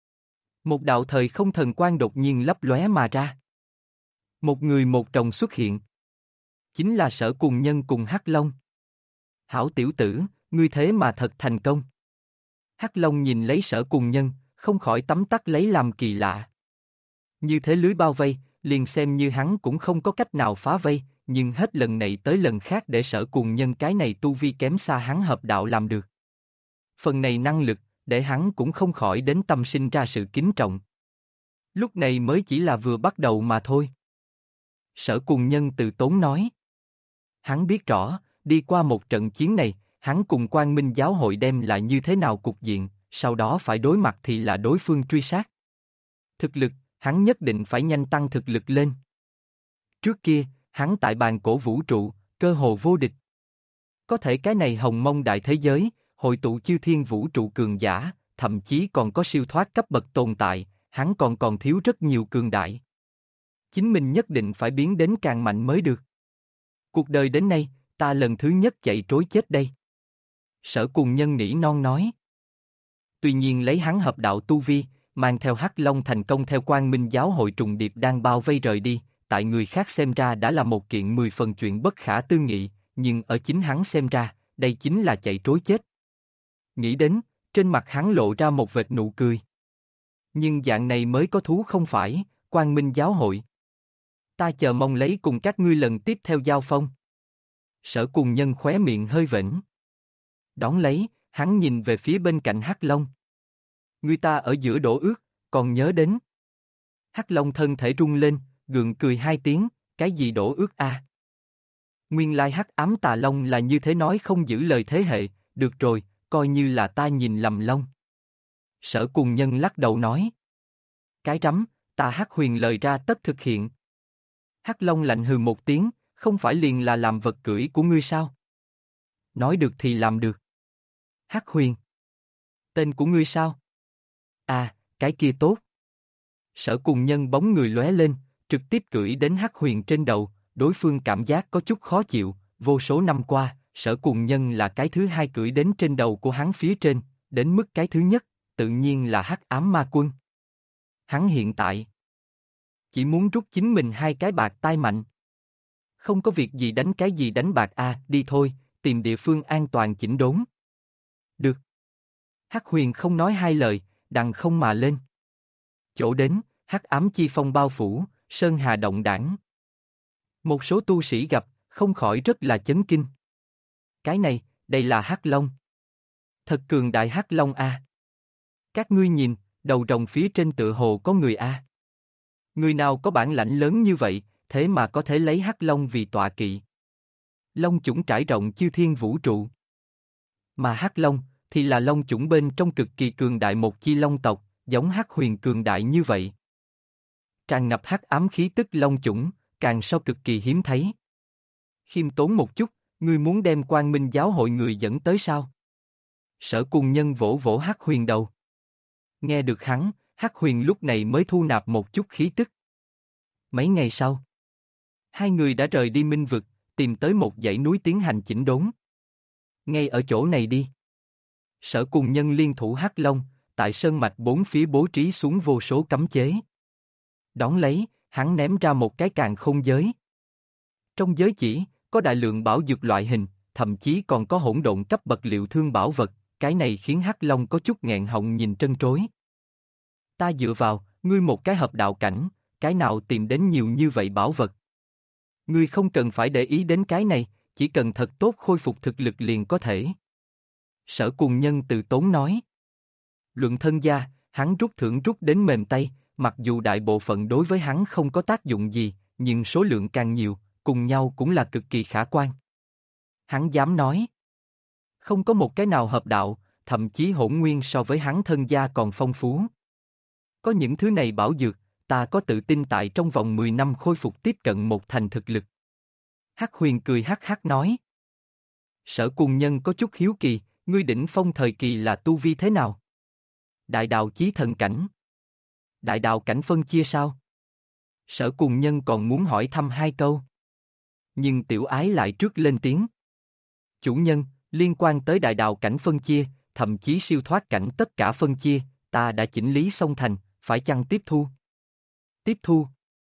Một đạo thời không thần quang đột nhiên lấp lóe mà ra. Một người một tròng xuất hiện. Chính là Sở Cùng Nhân cùng Hắc Long. Hảo tiểu tử, ngươi thế mà thật thành công. Hắc Long nhìn lấy Sở Cùng Nhân, không khỏi tấm tắc lấy làm kỳ lạ. Như thế lưới bao vây, liền xem như hắn cũng không có cách nào phá vây, nhưng hết lần này tới lần khác để Sở Cùng Nhân cái này tu vi kém xa hắn hợp đạo làm được. Phần này năng lực, để hắn cũng không khỏi đến tâm sinh ra sự kính trọng. Lúc này mới chỉ là vừa bắt đầu mà thôi. Sở Cùng Nhân từ tốn nói. Hắn biết rõ, đi qua một trận chiến này, hắn cùng Quang Minh giáo hội đem lại như thế nào cục diện, sau đó phải đối mặt thì là đối phương truy sát. Thực lực, hắn nhất định phải nhanh tăng thực lực lên. Trước kia, hắn tại bàn cổ vũ trụ, cơ hồ vô địch. Có thể cái này hồng mông đại thế giới, hội tụ chư thiên vũ trụ cường giả, thậm chí còn có siêu thoát cấp bậc tồn tại, hắn còn thiếu rất nhiều cường đại. Chính mình nhất định phải biến đến càng mạnh mới được. Cuộc đời đến nay, ta lần thứ nhất chạy trối chết đây. Sở Cùng Nhân nỉ non nói. Tuy nhiên lấy hắn hợp đạo tu vi, mang theo Hắc Long thành công theo Quang Minh giáo hội trùng điệp đang bao vây rời đi, tại người khác xem ra đã là một kiện 10 phần chuyện bất khả tư nghị, nhưng ở chính hắn xem ra, đây chính là chạy trối chết. Nghĩ đến, trên mặt hắn lộ ra một vệt nụ cười. Nhưng dạng này mới có thú không phải, Quang Minh giáo hội. Ta chờ mong lấy cùng các ngươi lần tiếp theo giao phong. Sở Cùng Nhân khóe miệng hơi vểnh. Đón lấy, hắn nhìn về phía bên cạnh Hắc Long. Người ta ở giữa đổ ước, còn nhớ đến. Hắc Long thân thể rung lên, gượng cười hai tiếng, cái gì đổ ước a? Nguyên lai Hắc ám tà Long là như thế nói không giữ lời thế hệ, được rồi, coi như là ta nhìn lầm Long. Sở Cùng Nhân lắc đầu nói. Cái rắm, ta Hắc Huyền lời ra tất thực hiện. Hắc Long lạnh hừ một tiếng, không phải liền là làm vật cưỡi của ngươi sao? Nói được thì làm được. Hắc Huyền. Tên của ngươi sao? À, cái kia tốt. Sở Cùng Nhân bóng người lóe lên, trực tiếp cưỡi đến Hắc Huyền trên đầu, đối phương cảm giác có chút khó chịu, vô số năm qua, Sở Cùng Nhân là cái thứ hai cưỡi đến trên đầu của hắn phía trên, đến mức cái thứ nhất, tự nhiên là Hắc Ám Ma Quân. Hắn hiện tại chỉ muốn rút chính mình hai cái bạc tai mạnh. Không có việc gì đánh cái gì đánh bạc đi thôi, tìm địa phương an toàn chỉnh đốn. Được. Hắc Huyền không nói hai lời, đằng không mà lên. Chỗ đến, hắc ám chi phong bao phủ, sơn hà động đảng. Một số tu sĩ gặp, không khỏi rất là chấn kinh. Cái này, đây là Hắc Long. Thật cường đại Hắc Long a. Các ngươi nhìn, đầu rồng phía trên tựa hồ có người a. Người nào có bản lãnh lớn như vậy, thế mà có thể lấy Hắc Long vì tọa kỵ. Long chủng trải rộng chư thiên vũ trụ. Mà Hắc Long, thì là Long chủng bên trong cực kỳ cường đại một chi Long tộc, giống Hắc Huyền cường đại như vậy. Tràn ngập hắc ám khí tức Long chủng, càng so cực kỳ hiếm thấy. Khiêm tốn một chút, ngươi muốn đem Quang Minh giáo hội người dẫn tới sao? Sở Cùng Nhân vỗ vỗ Hắc Huyền đầu. Nghe được hắn, Hắc Huyền lúc này mới thu nạp một chút khí tức. Mấy ngày sau, hai người đã rời đi Minh Vực, tìm tới một dãy núi tiến hành chỉnh đốn. Ngay ở chỗ này đi. Sở Cùng Nhân liên thủ Hắc Long, tại sơn mạch bốn phía bố trí xuống vô số cấm chế. Đón lấy, hắn ném ra một cái càn khôn giới. Trong giới chỉ, có đại lượng bảo dược loại hình, thậm chí còn có hỗn độn cấp bậc liệu thương bảo vật, cái này khiến Hắc Long có chút nghẹn họng nhìn trân trối. Ta dựa vào, ngươi một cái hợp đạo cảnh, cái nào tìm đến nhiều như vậy bảo vật. Ngươi không cần phải để ý đến cái này, chỉ cần thật tốt khôi phục thực lực liền có thể. Sở Cùng Nhân từ tốn nói. Luận thân gia, hắn rút thưởng rút đến mềm tay, mặc dù đại bộ phận đối với hắn không có tác dụng gì, nhưng số lượng càng nhiều, cùng nhau cũng là cực kỳ khả quan. Hắn dám nói, không có một cái nào hợp đạo, thậm chí hỗn nguyên so với hắn thân gia còn phong phú. Có những thứ này bảo dược, ta có tự tin tại trong vòng 10 năm khôi phục tiếp cận một thành thực lực. Hắc Huyền cười hắc hắc nói. Sở Cùng Nhân có chút hiếu kỳ, ngươi đỉnh phong thời kỳ là tu vi thế nào? Đại đạo chí thần cảnh. Đại đạo cảnh phân chia sao? Sở Cùng Nhân còn muốn hỏi thăm hai câu. Nhưng Tiểu Ái lại trước lên tiếng. Chủ nhân, liên quan tới đại đạo cảnh phân chia, thậm chí siêu thoát cảnh tất cả phân chia, ta đã chỉnh lý xong thành, phải chăng tiếp thu? Tiếp thu.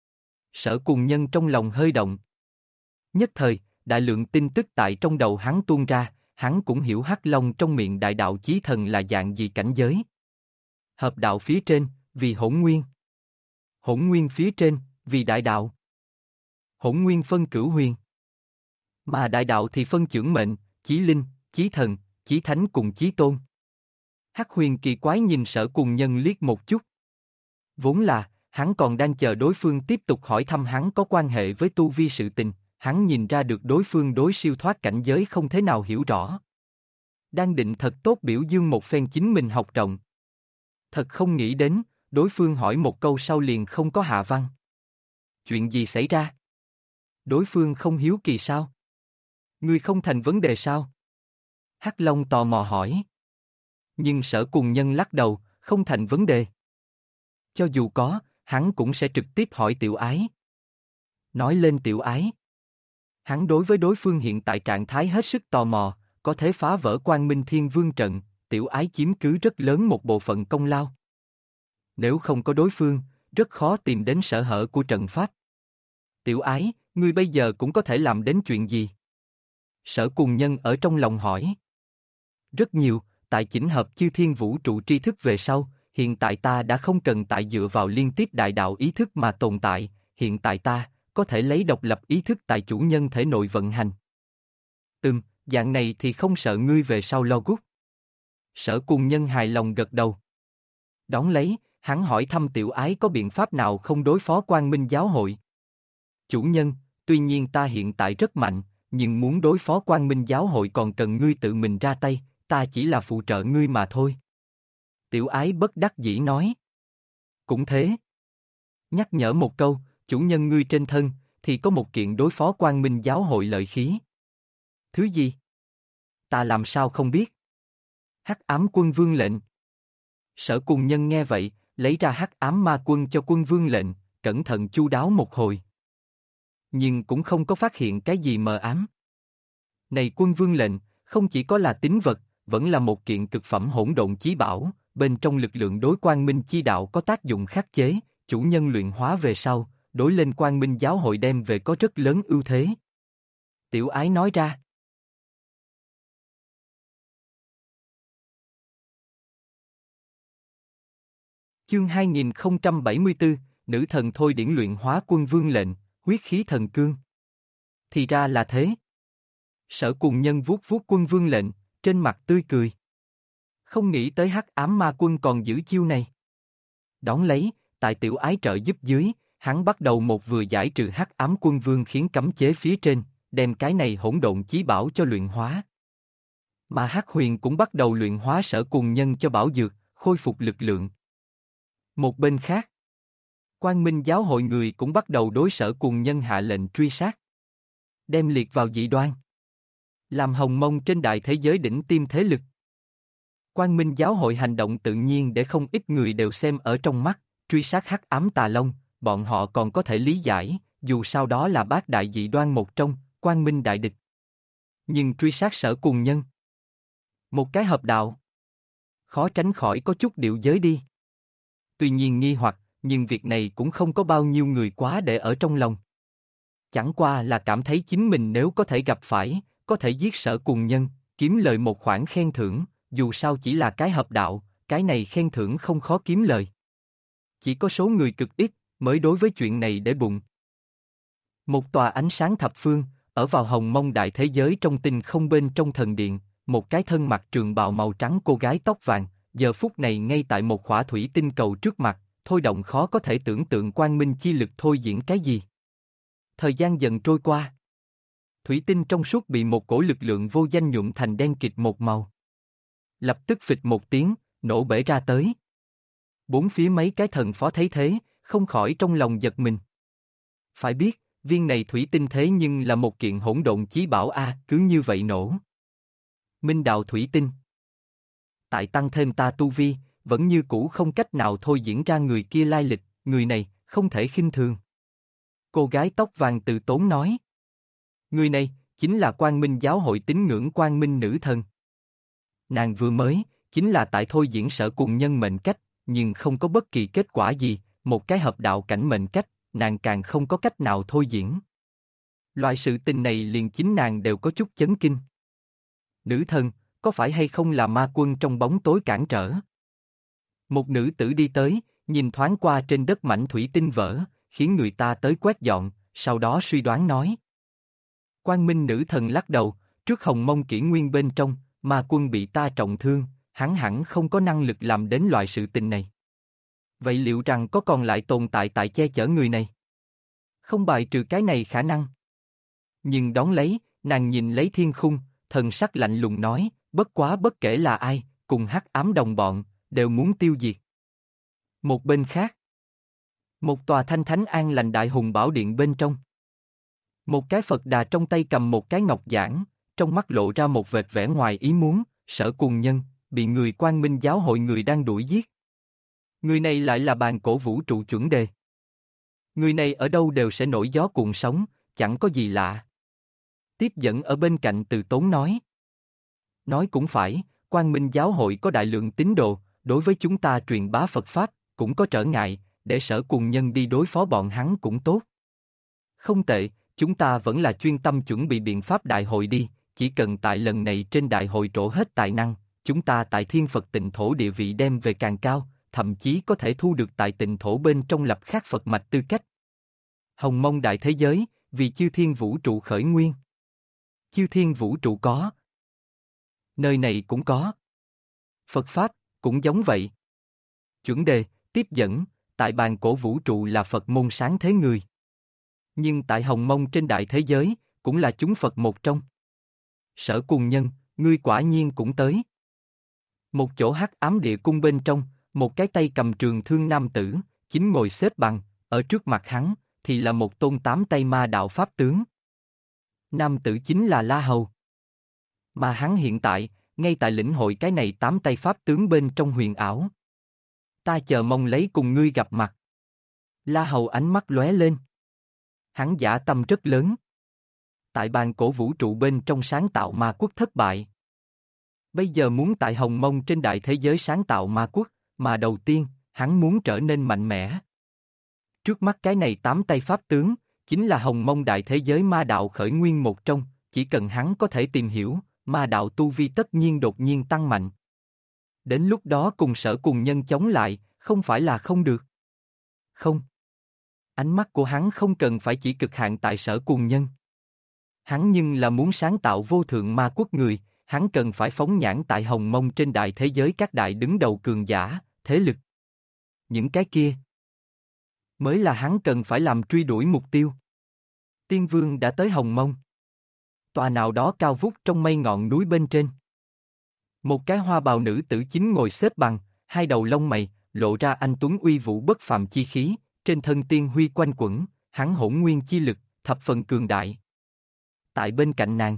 Sở Cùng Nhân trong lòng hơi động. Nhất thời, đại lượng tin tức tại trong đầu hắn tuôn ra, hắn cũng hiểu Hắc Long trong miệng đại đạo chí thần là dạng gì cảnh giới. Hợp đạo phía trên, vì hỗn nguyên. Hỗn nguyên phía trên, vì đại đạo. Hỗn nguyên phân cửu huyền. Mà đại đạo thì phân chưởng mệnh, chí linh, chí thần, chí thánh cùng chí tôn. Hắc Huyền kỳ quái nhìn Sở Cùng Nhân liếc một chút. Vốn là, hắn còn đang chờ đối phương tiếp tục hỏi thăm hắn có quan hệ với tu vi sự tình, hắn nhìn ra được đối phương đối siêu thoát cảnh giới không thế nào hiểu rõ. Đang định thật tốt biểu dương một phen chính mình học rộng. Thật không nghĩ đến, đối phương hỏi một câu sau liền không có hạ văn. Chuyện gì xảy ra? Đối phương không hiếu kỳ sao? Ngươi không thành vấn đề sao? Hắc Long tò mò hỏi. Nhưng Sở Cùng Nhân lắc đầu, không thành vấn đề. Cho dù có, hắn cũng sẽ trực tiếp hỏi Tiểu Ái. Nói lên Tiểu Ái. Hắn đối với đối phương hiện tại trạng thái hết sức tò mò, có thể phá vỡ Quang Minh Thiên Vương trận, Tiểu Ái chiếm cứ rất lớn một bộ phận công lao. Nếu không có đối phương, rất khó tìm đến sở hở của trận pháp. Tiểu Ái, ngươi bây giờ cũng có thể làm đến chuyện gì? Sở Cùng Nhân ở trong lòng hỏi. Rất nhiều, tại chỉnh hợp chư thiên vũ trụ tri thức về sau, hiện tại ta đã không cần tại dựa vào liên tiếp đại đạo ý thức mà tồn tại, hiện tại ta, có thể lấy độc lập ý thức tại chủ nhân thể nội vận hành. Dạng này thì không sợ ngươi về sau lo gút. Sở Cùng Nhân hài lòng gật đầu. Đón lấy, hắn hỏi thăm Tiểu Ái có biện pháp nào không đối phó Quang Minh giáo hội. Chủ nhân, tuy nhiên ta hiện tại rất mạnh, nhưng muốn đối phó Quang Minh giáo hội còn cần ngươi tự mình ra tay, ta chỉ là phụ trợ ngươi mà thôi. Tiểu Ái bất đắc dĩ nói. Cũng thế. Nhắc nhở một câu, chủ nhân ngươi trên thân, thì có một kiện đối phó Quang Minh giáo hội lợi khí. Thứ gì? Ta làm sao không biết? Hắc ám quân vương lệnh. Sở Cùng Nhân nghe vậy, lấy ra hắc ám ma quân cho quân vương lệnh, cẩn thận chu đáo một hồi. Nhưng cũng không có phát hiện cái gì mờ ám. Này quân vương lệnh, không chỉ có là tín vật, vẫn là một kiện cực phẩm hỗn độn chí bảo, bên trong lực lượng đối Quang Minh chi đạo có tác dụng khắc chế, chủ nhân luyện hóa về sau, đối lên Quang Minh giáo hội đem về có rất lớn ưu thế. Tiểu Ái nói ra. Chương 2074, Nữ thần thôi điển luyện hóa quân vương lệnh, huyết khí thần cương. Thì ra là thế. Sở Cùng Nhân vuốt vuốt quân vương lệnh, trên mặt tươi cười. Không nghĩ tới hắc ám ma quân còn giữ chiêu này. Đón lấy, tại Tiểu Ái trợ giúp dưới, hắn bắt đầu một vừa giải trừ hắc ám quân vương khiến cấm chế phía trên, đem cái này hỗn độn chí bảo cho luyện hóa. Mà Hắc Huyền cũng bắt đầu luyện hóa Sở Cùng Nhân cho bảo dược, khôi phục lực lượng. Một bên khác, Quang Minh giáo hội người cũng bắt đầu đối Sở Cùng Nhân hạ lệnh truy sát. Đem liệt vào dị đoan. Làm hồng mông trên đại thế giới đỉnh tiêm thế lực. Quang Minh giáo hội hành động tự nhiên để không ít người đều xem ở trong mắt, truy sát hắc ám tà long, bọn họ còn có thể lý giải, dù sao đó là bát đại dị đoan một trong, Quang Minh đại địch. Nhưng truy sát Sở Cùng Nhân. Một cái hợp đạo. Khó tránh khỏi có chút điệu giới đi. Tuy nhiên nghi hoặc, nhưng việc này cũng không có bao nhiêu người quá để ở trong lòng. Chẳng qua là cảm thấy chính mình nếu có thể gặp phải, có thể giết Sở Cùng Nhân, kiếm lời một khoản khen thưởng, dù sao chỉ là cái hợp đạo, cái này khen thưởng không khó kiếm lời. Chỉ có số người cực ít, mới đối với chuyện này để bụng. Một tòa ánh sáng thập phương, ở vào hồng mông đại thế giới trong tinh không bên trong thần điện, một cái thân mặc trường bào màu trắng cô gái tóc vàng, giờ phút này ngay tại một khỏa thủy tinh cầu trước mặt, thôi động khó có thể tưởng tượng quang minh chi lực thôi diễn cái gì. Thời gian dần trôi qua. Thủy tinh trong suốt bị một cổ lực lượng vô danh nhuộm thành đen kịt một màu. Lập tức phịch một tiếng, nổ bể ra tới. Bốn phía mấy cái thần phó thấy thế, không khỏi trong lòng giật mình. Phải biết, viên này thủy tinh thế nhưng là một kiện hỗn độn chí bảo a, cứ như vậy nổ. Minh đạo thủy tinh. Tại tăng thêm ta tu vi, vẫn như cũ không cách nào thôi diễn ra người kia lai lịch, người này, không thể khinh thường. Cô gái tóc vàng từ tốn nói. Người này, chính là Quang Minh giáo hội tín ngưỡng Quang Minh nữ thần. Nàng vừa mới, chính là tại thôi diễn sở cùng nhân mệnh cách, nhưng không có bất kỳ kết quả gì, một cái hợp đạo cảnh mệnh cách, nàng càng không có cách nào thôi diễn. Loại sự tình này liền chính nàng đều có chút chấn kinh. Nữ thần, có phải hay không là ma quân trong bóng tối cản trở? Một nữ tử đi tới, nhìn thoáng qua trên đất mảnh thủy tinh vỡ, khiến người ta tới quét dọn, sau đó suy đoán nói. Quang Minh nữ thần lắc đầu, trước Hồng Mông Kỷ Nguyên bên trong, ma quân bị ta trọng thương, hắn hẳn không có năng lực làm đến loại sự tình này. Vậy liệu rằng có còn lại tồn tại tại che chở người này? Không bài trừ cái này khả năng. Nhưng đón lấy, nàng nhìn lấy thiên khung, thần sắc lạnh lùng nói, bất quá bất kể là ai, cùng hắc ám đồng bọn, đều muốn tiêu diệt. Một bên khác, một tòa thanh thánh an lành đại hùng bảo điện bên trong. Một cái Phật Đà trong tay cầm một cái ngọc giản, trong mắt lộ ra một vệt vẻ ngoài ý muốn, Sở Cuồng Nhân, bị người Quang Minh giáo hội người đang đuổi giết. Người này lại là bàn cổ vũ trụ chuẩn đề. Người này ở đâu đều sẽ nổi gió cuồng sóng, chẳng có gì lạ. Tiếp dẫn ở bên cạnh Từ Tốn nói. Nói cũng phải, Quang Minh giáo hội có đại lượng tín đồ, đối với chúng ta truyền bá Phật Pháp, cũng có trở ngại, để Sở Cuồng Nhân đi đối phó bọn hắn cũng tốt. Không tệ, chúng ta vẫn là chuyên tâm chuẩn bị biện pháp đại hội đi, chỉ cần tại lần này trên đại hội trổ hết tài năng, chúng ta tại Thiên Phật Tịnh Thổ địa vị đem về càng cao, thậm chí có thể thu được tại Tịnh Thổ bên trong lập khác Phật mạch tư cách. Hồng Mông đại thế giới, vì chư thiên vũ trụ khởi nguyên. Chư thiên vũ trụ có. Nơi này cũng có. Phật Pháp, cũng giống vậy. Chuẩn đề, tiếp dẫn, tại bàn cổ vũ trụ là Phật môn sáng thế người. Nhưng tại Hồng Mông trên đại thế giới, cũng là chúng Phật một trong. Sở Cuồng Nhân, ngươi quả nhiên cũng tới. Một chỗ hắc ám địa cung bên trong, một cái tay cầm trường thương nam tử, chính ngồi xếp bằng, ở trước mặt hắn, thì là một tôn 8 tay ma đạo pháp tướng. Nam tử chính là La Hầu. Mà hắn hiện tại, ngay tại lĩnh hội cái này 8 tay pháp tướng bên trong huyền ảo. Ta chờ mong lấy cùng ngươi gặp mặt. La Hầu ánh mắt lóe lên. Hắn dã tâm rất lớn. Tại bàn cổ vũ trụ bên trong sáng tạo ma quốc thất bại. Bây giờ muốn tại Hồng Mông trên đại thế giới sáng tạo ma quốc, mà đầu tiên, hắn muốn trở nên mạnh mẽ. Trước mắt cái này 8 tay pháp tướng, chính là Hồng Mông đại thế giới ma đạo khởi nguyên một trong, chỉ cần hắn có thể tìm hiểu, ma đạo tu vi tất nhiên đột nhiên tăng mạnh. Đến lúc đó cùng Sở Cuồng Nhân chống lại, không phải là không được. Không. Ánh mắt của hắn không cần phải chỉ cực hạn tại Sở Cuồng Nhân. Hắn nhưng là muốn sáng tạo vô thượng ma quốc người, hắn cần phải phóng nhãn tại Hồng Mông trên đại thế giới các đại đứng đầu cường giả, thế lực. Những cái kia mới là hắn cần phải làm truy đuổi mục tiêu. Tiên Vương đã tới Hồng Mông. Tòa nào đó cao vút trong mây ngọn núi bên trên. Một cái hoa bào nữ tử chính ngồi xếp bằng, hai đầu lông mày, lộ ra anh tuấn uy vũ bất phàm chi khí, trên thân tiên huy quanh quẩn, hắn hỗn nguyên chi lực, thập phần cường đại. Tại bên cạnh nàng,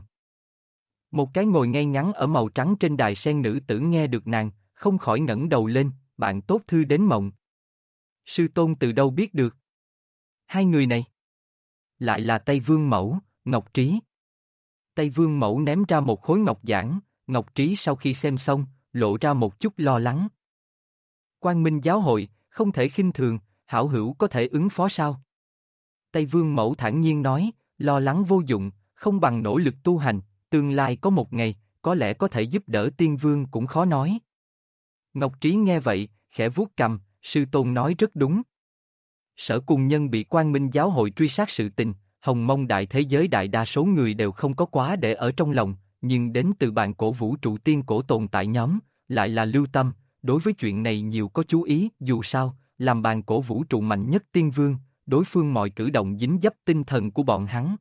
một cái ngồi ngay ngắn ở màu trắng trên đài sen nữ tử nghe được nàng, không khỏi ngẩng đầu lên, bạn tốt thư đến mộng. Sư tôn từ đâu biết được? Hai người này lại là Tây Vương Mẫu, Ngọc Trí. Tây Vương Mẫu ném ra một khối ngọc giản, Ngọc Trí sau khi xem xong, lộ ra một chút lo lắng. Quang Minh giáo hội, không thể khinh thường, hảo hữu có thể ứng phó sao? Tây Vương Mẫu thản nhiên nói, lo lắng vô dụng, không bằng nỗ lực tu hành, tương lai có một ngày, có lẽ có thể giúp đỡ Tiên Vương cũng khó nói. Ngọc Trí nghe vậy, khẽ vuốt cằm, sư tôn nói rất đúng. Sở Cuồng Nhân bị Quang Minh giáo hội truy sát sự tình, Hồng Mông đại thế giới đại đa số người đều không có quá để ở trong lòng, nhưng đến từ bàn cổ vũ trụ tiên cổ tồn tại nhóm, lại là lưu tâm, đối với chuyện này nhiều có chú ý, dù sao, làm bàn cổ vũ trụ mạnh nhất tiên vương, đối phương mọi cử động dính dấp tinh thần của bọn hắn.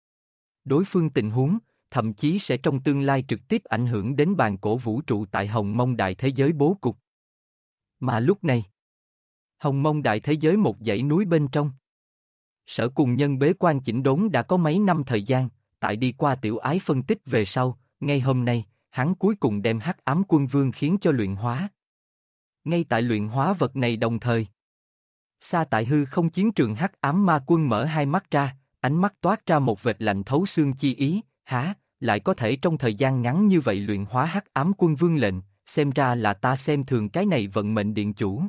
Đối phương tình huống, thậm chí sẽ trong tương lai trực tiếp ảnh hưởng đến bàn cổ vũ trụ tại Hồng Mông Đại Thế Giới bố cục. Mà lúc này, Hồng Mông Đại Thế Giới một dãy núi bên trong. Sở Cùng Nhân bế quan chỉnh đốn đã có mấy năm thời gian, tại đi qua tiểu ái phân tích về sau, ngay hôm nay, hắn cuối cùng đem Hắc Ám Quân Vương khiến cho luyện hóa. Ngay tại luyện hóa vật này đồng thời, xa tại hư không chiến trường Hắc Ám Ma Quân mở hai mắt ra, ánh mắt toát ra một vệt lạnh thấu xương chi ý, hả, lại có thể trong thời gian ngắn như vậy luyện hóa Hắc Ám Quân Vương lệnh, xem ra là ta xem thường cái này vận mệnh điện chủ.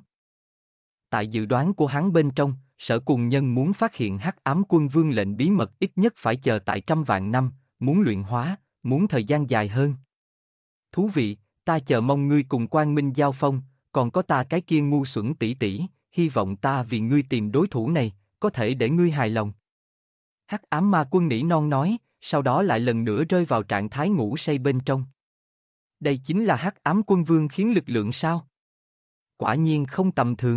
Tại dự đoán của hắn bên trong, Sở Cùng Nhân muốn phát hiện Hắc Ám Quân Vương lệnh bí mật ít nhất phải chờ tại 100.000 năm, muốn luyện hóa, muốn thời gian dài hơn. Thú vị, ta chờ mong ngươi cùng Quang Minh giao phong, còn có ta cái kia ngu xuẩn tỷ tỷ, hy vọng ta vì ngươi tìm đối thủ này, có thể để ngươi hài lòng. Hắc Ám Ma Quân nỉ non nói, sau đó lại lần nữa rơi vào trạng thái ngủ say bên trong. Đây chính là Hắc Ám Quân Vương khiến lực lượng sao? Quả nhiên không tầm thường.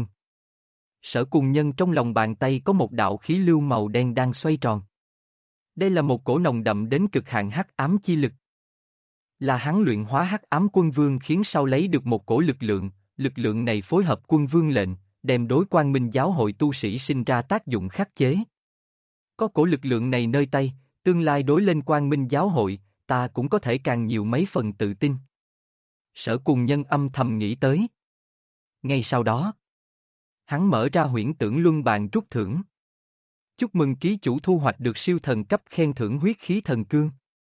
Sở Cùng Nhân trong lòng bàn tay có một đạo khí lưu màu đen đang xoay tròn. Đây là một cổ nồng đậm đến cực hạn hắc ám chi lực. Là hắn luyện hóa Hắc Ám Quân Vương khiến sau lấy được một cổ lực lượng này phối hợp Quân Vương lệnh, đem đối Quang Minh giáo hội tu sĩ sinh ra tác dụng khắc chế. Có cổ lực lượng này nơi tay, tương lai đối lên Quang Minh giáo hội, ta cũng có thể càng nhiều mấy phần tự tin. Sở Cùng Nhân âm thầm nghĩ tới. Ngay sau đó, hắn mở ra huyễn tưởng luân bàn rút thưởng. Chúc mừng ký chủ thu hoạch được siêu thần cấp khen thưởng huyết khí thần cương.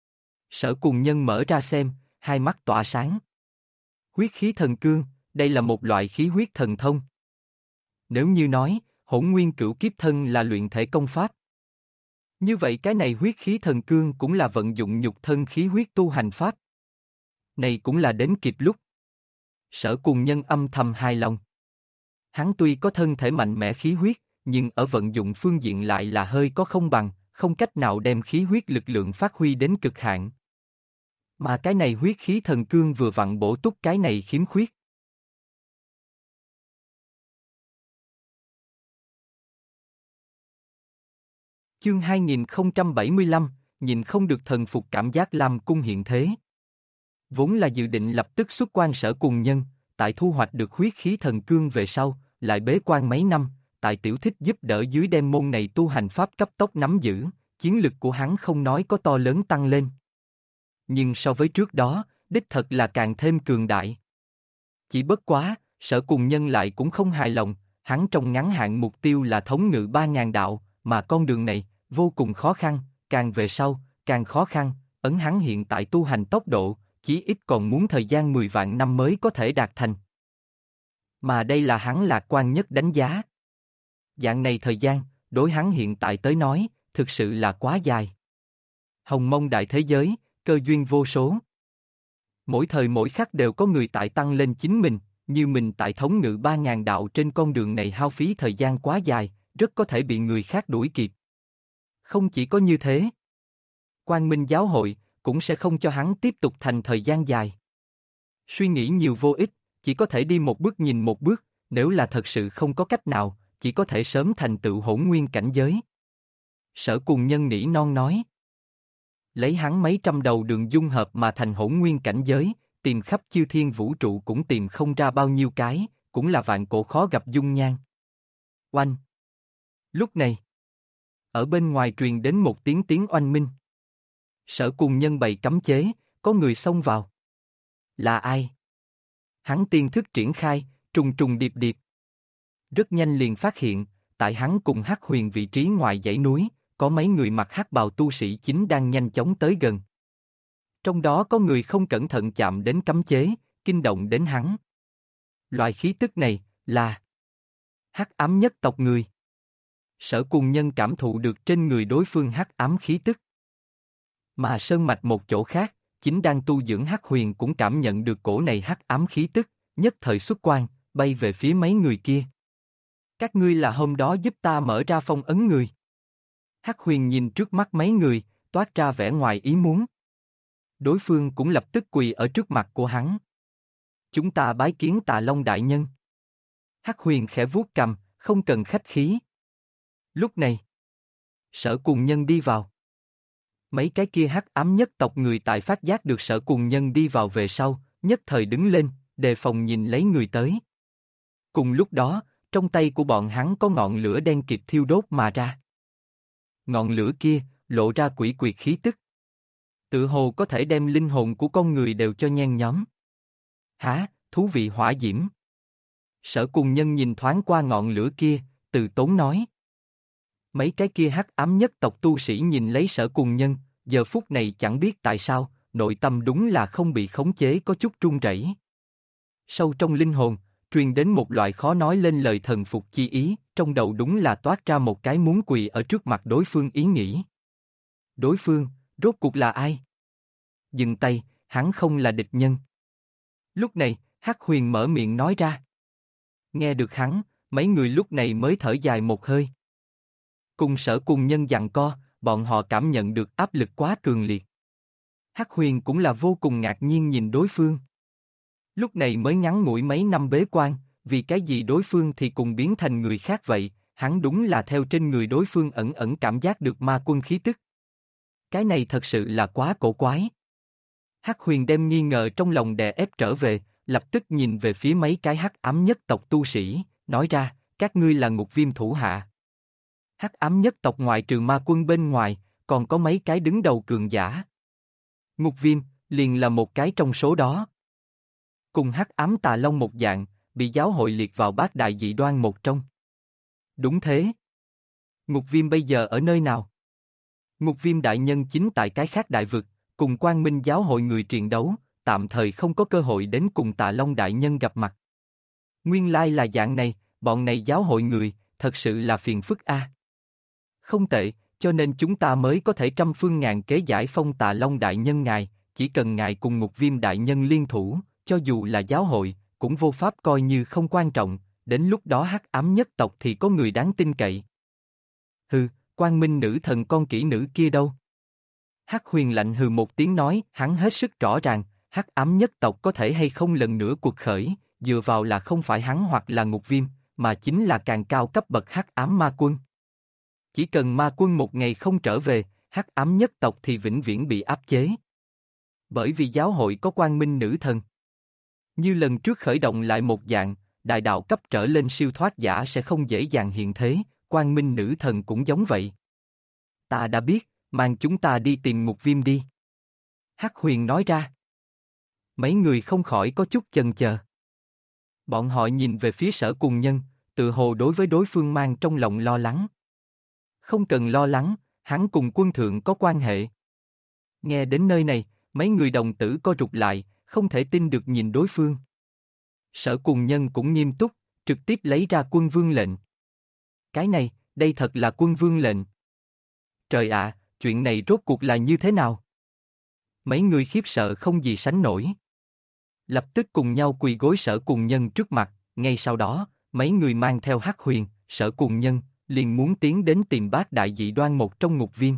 Sở Cùng Nhân mở ra xem, hai mắt tỏa sáng. Huyết khí thần cương, đây là một loại khí huyết thần thông. Nếu như nói, Hỗn Nguyên Cửu Kiếp Thân là luyện thể công pháp. Như vậy cái này huyết khí thần cương cũng là vận dụng nhục thân khí huyết tu hành pháp. Này cũng là đến kịp lúc. Sở Cùng Nhân âm thầm hài lòng. Hắn tuy có thân thể mạnh mẽ khí huyết, nhưng ở vận dụng phương diện lại là hơi có không bằng, không cách nào đem khí huyết lực lượng phát huy đến cực hạn. Mà cái này huyết khí thần cương vừa vặn bổ túc cái này khiếm khuyết. Chương 2075, nhìn không được thần phục cảm giác Lam Cung hiện thế. Vốn là dự định lập tức xuất quan Sở Cùng Nhân, tại thu hoạch được huyết khí thần cương về sau, lại bế quan mấy năm, tại tiểu thích giúp đỡ dưới đem môn này tu hành pháp cấp tốc nắm giữ, chiến lực của hắn không nói có to lớn tăng lên. Nhưng so với trước đó, đích thật là càng thêm cường đại. Chỉ bất quá, Sở Cùng Nhân lại cũng không hài lòng, hắn trong ngắn hạn mục tiêu là thống ngự 3.000 đạo, mà con đường này, vô cùng khó khăn, càng về sau, càng khó khăn, ấn hắn hiện tại tu hành tốc độ, chí ít còn muốn thời gian 10 vạn năm mới có thể đạt thành. Mà đây là hắn lạc quan nhất đánh giá. Dạng này thời gian, đối hắn hiện tại tới nói, thực sự là quá dài. Hồng Mông Đại Thế Giới, cơ duyên vô số. Mỗi thời mỗi khắc đều có người tại tăng lên chính mình, như mình tại thống ngự 3.000 đạo trên con đường này hao phí thời gian quá dài, rất có thể bị người khác đuổi kịp. Không chỉ có như thế, Quang Minh giáo hội cũng sẽ không cho hắn tiếp tục thành thời gian dài. Suy nghĩ nhiều vô ích, chỉ có thể đi một bước nhìn một bước, nếu là thật sự không có cách nào, chỉ có thể sớm thành tựu hỗn nguyên cảnh giới. Sở Cùng Nhân nỉ non nói. Lấy hắn mấy trăm đầu đường dung hợp mà thành hỗn nguyên cảnh giới, tìm khắp chư thiên vũ trụ cũng tìm không ra bao nhiêu cái, cũng là vạn cổ khó gặp dung nhan. Oanh! Lúc này, ở bên ngoài truyền đến một tiếng oanh minh. Sở Cùng Nhân bày cấm chế, có người xông vào. Là ai? Hắn tiên thức triển khai, trùng trùng điệp điệp. Rất nhanh liền phát hiện, tại hắn cùng Hắc Huyền vị trí ngoài dãy núi, có mấy người mặc hắc bào tu sĩ chính đang nhanh chóng tới gần. Trong đó có người không cẩn thận chạm đến cấm chế, kinh động đến hắn. Loại khí tức này, là hắc ám nhất tộc người. Sở Cùng Nhân cảm thụ được trên người đối phương hắc ám khí tức. Mà sơn mạch một chỗ khác, chính đang tu dưỡng Hắc Huyền cũng cảm nhận được cổ này hắc ám khí tức, nhất thời xuất quan, bay về phía mấy người kia. Các ngươi là hôm đó giúp ta mở ra phong ấn người. Hắc Huyền nhìn trước mắt mấy người, toát ra vẻ ngoài ý muốn. Đối phương cũng lập tức quỳ ở trước mặt của hắn. Chúng ta bái kiến Tà Long đại nhân. Hắc Huyền khẽ vuốt cằm, không cần khách khí. Lúc này, Sở Cùng Nhân đi vào. Mấy cái kia hắc ám nhất tộc người tại phát giác được Sở Cùng Nhân đi vào về sau, nhất thời đứng lên, đề phòng nhìn lấy người tới. Cùng lúc đó, trong tay của bọn hắn có ngọn lửa đen kịt thiêu đốt mà ra. Ngọn lửa kia, lộ ra quỷ quyệt khí tức. Tự hồ có thể đem linh hồn của con người đều cho nhen nhóm. Hả, thú vị hỏa diễm. Sở Cùng Nhân nhìn thoáng qua ngọn lửa kia, từ tốn nói. Mấy cái kia hắc ám nhất tộc tu sĩ nhìn lấy Sở Cùng Nhân, giờ phút này chẳng biết tại sao, nội tâm đúng là không bị khống chế có chút run rẩy. Sâu trong linh hồn, truyền đến một loại khó nói lên lời thần phục chi ý, trong đầu đúng là toát ra một cái muốn quỳ ở trước mặt đối phương ý nghĩ. Đối phương, rốt cuộc là ai? Dừng tay, hắn không là địch nhân. Lúc này, Hắc Huyền mở miệng nói ra. Nghe được hắn, mấy người lúc này mới thở dài một hơi. Cùng Sở Cùng Nhân giằng co, bọn họ cảm nhận được áp lực quá cường liệt. Hắc Huyền cũng là vô cùng ngạc nhiên nhìn đối phương. Lúc này mới ngắn ngủi mấy năm bế quan, vì cái gì đối phương thì cùng biến thành người khác vậy, hắn đúng là theo trên người đối phương ẩn ẩn cảm giác được ma quân khí tức. Cái này thật sự là quá cổ quái. Hắc Huyền đem nghi ngờ trong lòng đè ép trở về, lập tức nhìn về phía mấy cái hắc ám nhất tộc tu sĩ, nói ra, các ngươi là Ngục Viêm thủ hạ. Hắc ám nhất tộc ngoại trừ ma quân bên ngoài, còn có mấy cái đứng đầu cường giả. Ngục Viêm, liền là một cái trong số đó. Cùng hắc ám tà long một dạng, bị giáo hội liệt vào bát đại dị đoan một trong. Đúng thế. Ngục Viêm bây giờ ở nơi nào? Ngục Viêm đại nhân chính tại cái khác đại vực, cùng Quang Minh giáo hội người triền đấu, tạm thời không có cơ hội đến cùng Tà Long đại nhân gặp mặt. Nguyên lai là dạng này, bọn này giáo hội người, thật sự là phiền phức a. Không tệ, cho nên chúng ta mới có thể trăm phương ngàn kế giải phong Tà Long đại nhân ngài, chỉ cần ngài cùng Ngục Viêm đại nhân liên thủ, cho dù là giáo hội, cũng vô pháp coi như không quan trọng, đến lúc đó hắc ám nhất tộc thì có người đáng tin cậy. Hừ, Quang Minh nữ thần con kỹ nữ kia đâu? Hắc Huyền lạnh hừ một tiếng nói, hắn hết sức rõ ràng, hắc ám nhất tộc có thể hay không lần nữa cuộc khởi, dựa vào là không phải hắn hoặc là Ngục Viêm, mà chính là càng cao cấp bậc hắc ám ma quân. Chỉ cần ma quân một ngày không trở về, hắc ám nhất tộc thì vĩnh viễn bị áp chế. Bởi vì giáo hội có Quang Minh nữ thần. Như lần trước khởi động lại một dạng, đại đạo cấp trở lên siêu thoát giả sẽ không dễ dàng hiện thế, Quang Minh nữ thần cũng giống vậy. Ta đã biết, mang chúng ta đi tìm Ngục Viêm đi. Hắc Huyền nói ra. Mấy người không khỏi có chút chần chờ. Bọn họ nhìn về phía Sở Cùng Nhân, tự hồ đối với đối phương mang trong lòng lo lắng. Không cần lo lắng, hắn cùng quân thượng có quan hệ. Nghe đến nơi này, mấy người đồng tử co rụt lại, không thể tin được nhìn đối phương. Sở Cùng Nhân cũng nghiêm túc, trực tiếp lấy ra quân vương lệnh. Cái này, đây thật là quân vương lệnh. Trời ạ, chuyện này rốt cuộc là như thế nào? Mấy người khiếp sợ không gì sánh nổi. Lập tức cùng nhau quỳ gối Sở Cùng Nhân trước mặt, ngay sau đó, mấy người mang theo Hắc Huyền, Sở Cùng Nhân, liền muốn tiến đến tìm bát đại dị đoan một trong Ngục Viêm.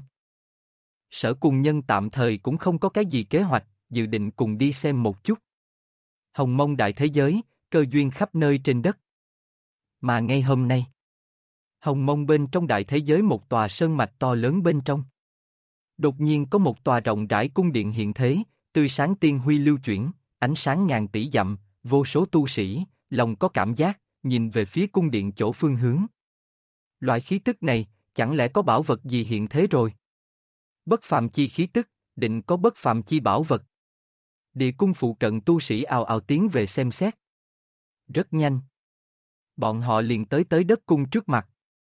Sở Cùng Nhân tạm thời cũng không có cái gì kế hoạch, dự định cùng đi xem một chút. Hồng Mông đại thế giới, cơ duyên khắp nơi trên đất. Mà ngay hôm nay, Hồng Mông bên trong đại thế giới một tòa sơn mạch to lớn bên trong. Đột nhiên có một tòa rộng rãi cung điện hiện thế, tươi sáng tiên huy lưu chuyển, ánh sáng ngàn tỷ dặm, vô số tu sĩ, lòng có cảm giác, nhìn về phía cung điện chỗ phương hướng. Loại khí tức này, chẳng lẽ có bảo vật gì hiện thế rồi? Bất phàm chi khí tức, định có bất phàm chi bảo vật. Địa cung phụ cận tu sĩ ào ào tiến về xem xét. Rất nhanh. Bọn họ liền tới đất cung trước mặt.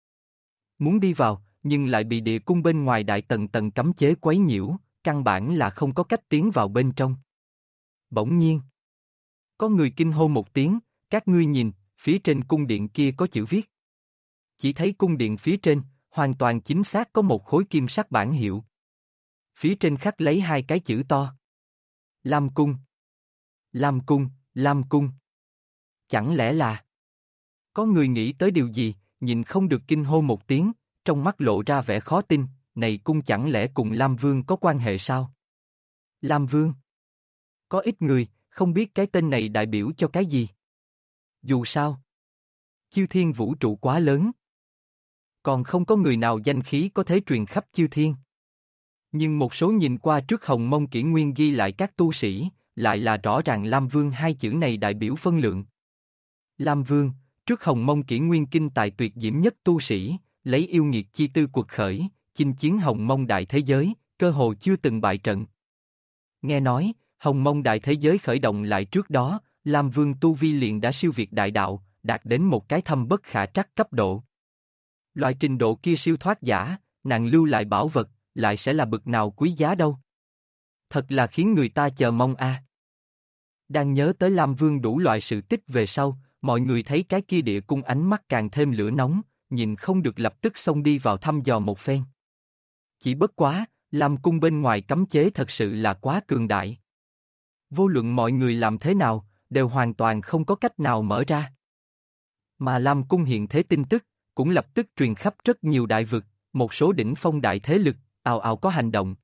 Muốn đi vào, nhưng lại bị địa cung bên ngoài đại tầng tầng cấm chế quấy nhiễu, căn bản là không có cách tiến vào bên trong. Bỗng nhiên, có người kinh hô một tiếng, các ngươi nhìn, phía trên cung điện kia có chữ viết. Chỉ thấy cung điện phía trên, hoàn toàn chính xác có một khối kim sắc bản hiệu. Phía trên khắc lấy hai cái chữ to. Lam Cung. Lam Cung, Lam Cung. Chẳng lẽ là... Có người nghĩ tới điều gì, nhìn không được kinh hô một tiếng, trong mắt lộ ra vẻ khó tin, này cung chẳng lẽ cùng Lam Vương có quan hệ sao? Lam Vương. Có ít người, không biết cái tên này đại biểu cho cái gì. Dù sao, chư thiên vũ trụ quá lớn. Còn không có người nào danh khí có thể truyền khắp chư thiên. Nhưng một số nhìn qua trước Hồng Mông Kỷ Nguyên ghi lại các tu sĩ, lại là rõ ràng Lam Vương hai chữ này đại biểu phân lượng. Lam Vương, trước Hồng Mông Kỷ Nguyên kinh tài tuyệt diễm nhất tu sĩ, lấy yêu nghiệt chi tư quật khởi, chinh chiến Hồng Mông đại thế giới, cơ hồ chưa từng bại trận. Nghe nói, Hồng Mông đại thế giới khởi động lại trước đó, Lam Vương tu vi liền đã siêu việt đại đạo, đạt đến một cái thâm bất khả trắc cấp độ. Loại trình độ kia siêu thoát giả, nàng lưu lại bảo vật, lại sẽ là bực nào quý giá đâu. Thật là khiến người ta chờ mong a. Đang nhớ tới Lam Vương đủ loại sự tích về sau, mọi người thấy cái kia địa cung ánh mắt càng thêm lửa nóng, nhìn không được lập tức xông đi vào thăm dò một phen. Chỉ bất quá, Lam cung bên ngoài cấm chế thật sự là quá cường đại. Vô luận mọi người làm thế nào, đều hoàn toàn không có cách nào mở ra. Mà Lam cung hiện thế tin tức, cũng lập tức truyền khắp rất nhiều đại vực, một số đỉnh phong đại thế lực, ào ào có hành động.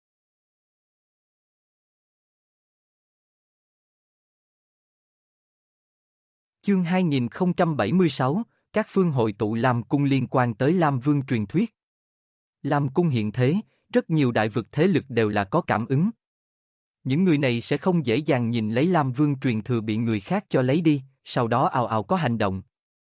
Chương 2076, các phương hội tụ Lam cung liên quan tới Lam Vương truyền thuyết. Lam cung hiện thế, rất nhiều đại vực thế lực đều là có cảm ứng. Những người này sẽ không dễ dàng nhìn lấy Lam Vương truyền thừa bị người khác cho lấy đi, sau đó ào ào có hành động.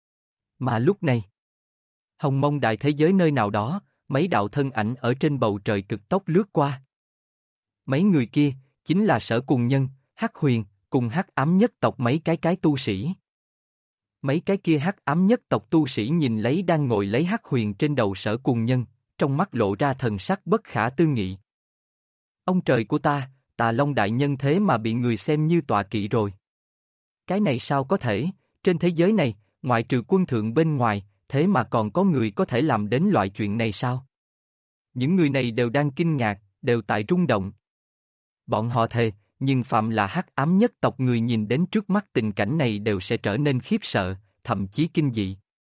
Mà lúc này, Hồng Mông đại thế giới nơi nào đó, mấy đạo thân ảnh ở trên bầu trời cực tốc lướt qua. Mấy người kia, chính là Sở Cùng Nhân, Hắc Huyền, cùng Hắc Ám nhất tộc mấy cái tu sĩ. Mấy cái kia Hắc Ám nhất tộc tu sĩ nhìn lấy đang ngồi lấy Hắc Huyền trên đầu Sở Cùng Nhân, trong mắt lộ ra thần sắc bất khả tư nghị. Ông trời của ta, Tà Long đại nhân thế mà bị người xem như tọa kỵ rồi. Cái này sao có thể, trên thế giới này, ngoại trừ quân thượng bên ngoài, thế mà còn có người có thể làm đến loại chuyện này sao? Những người này đều đang kinh ngạc, đều tại rung động. Bọn họ thề, nhưng phạm là Hắc Ám nhất tộc người nhìn đến trước mắt tình cảnh này đều sẽ trở nên khiếp sợ, thậm chí kinh dị.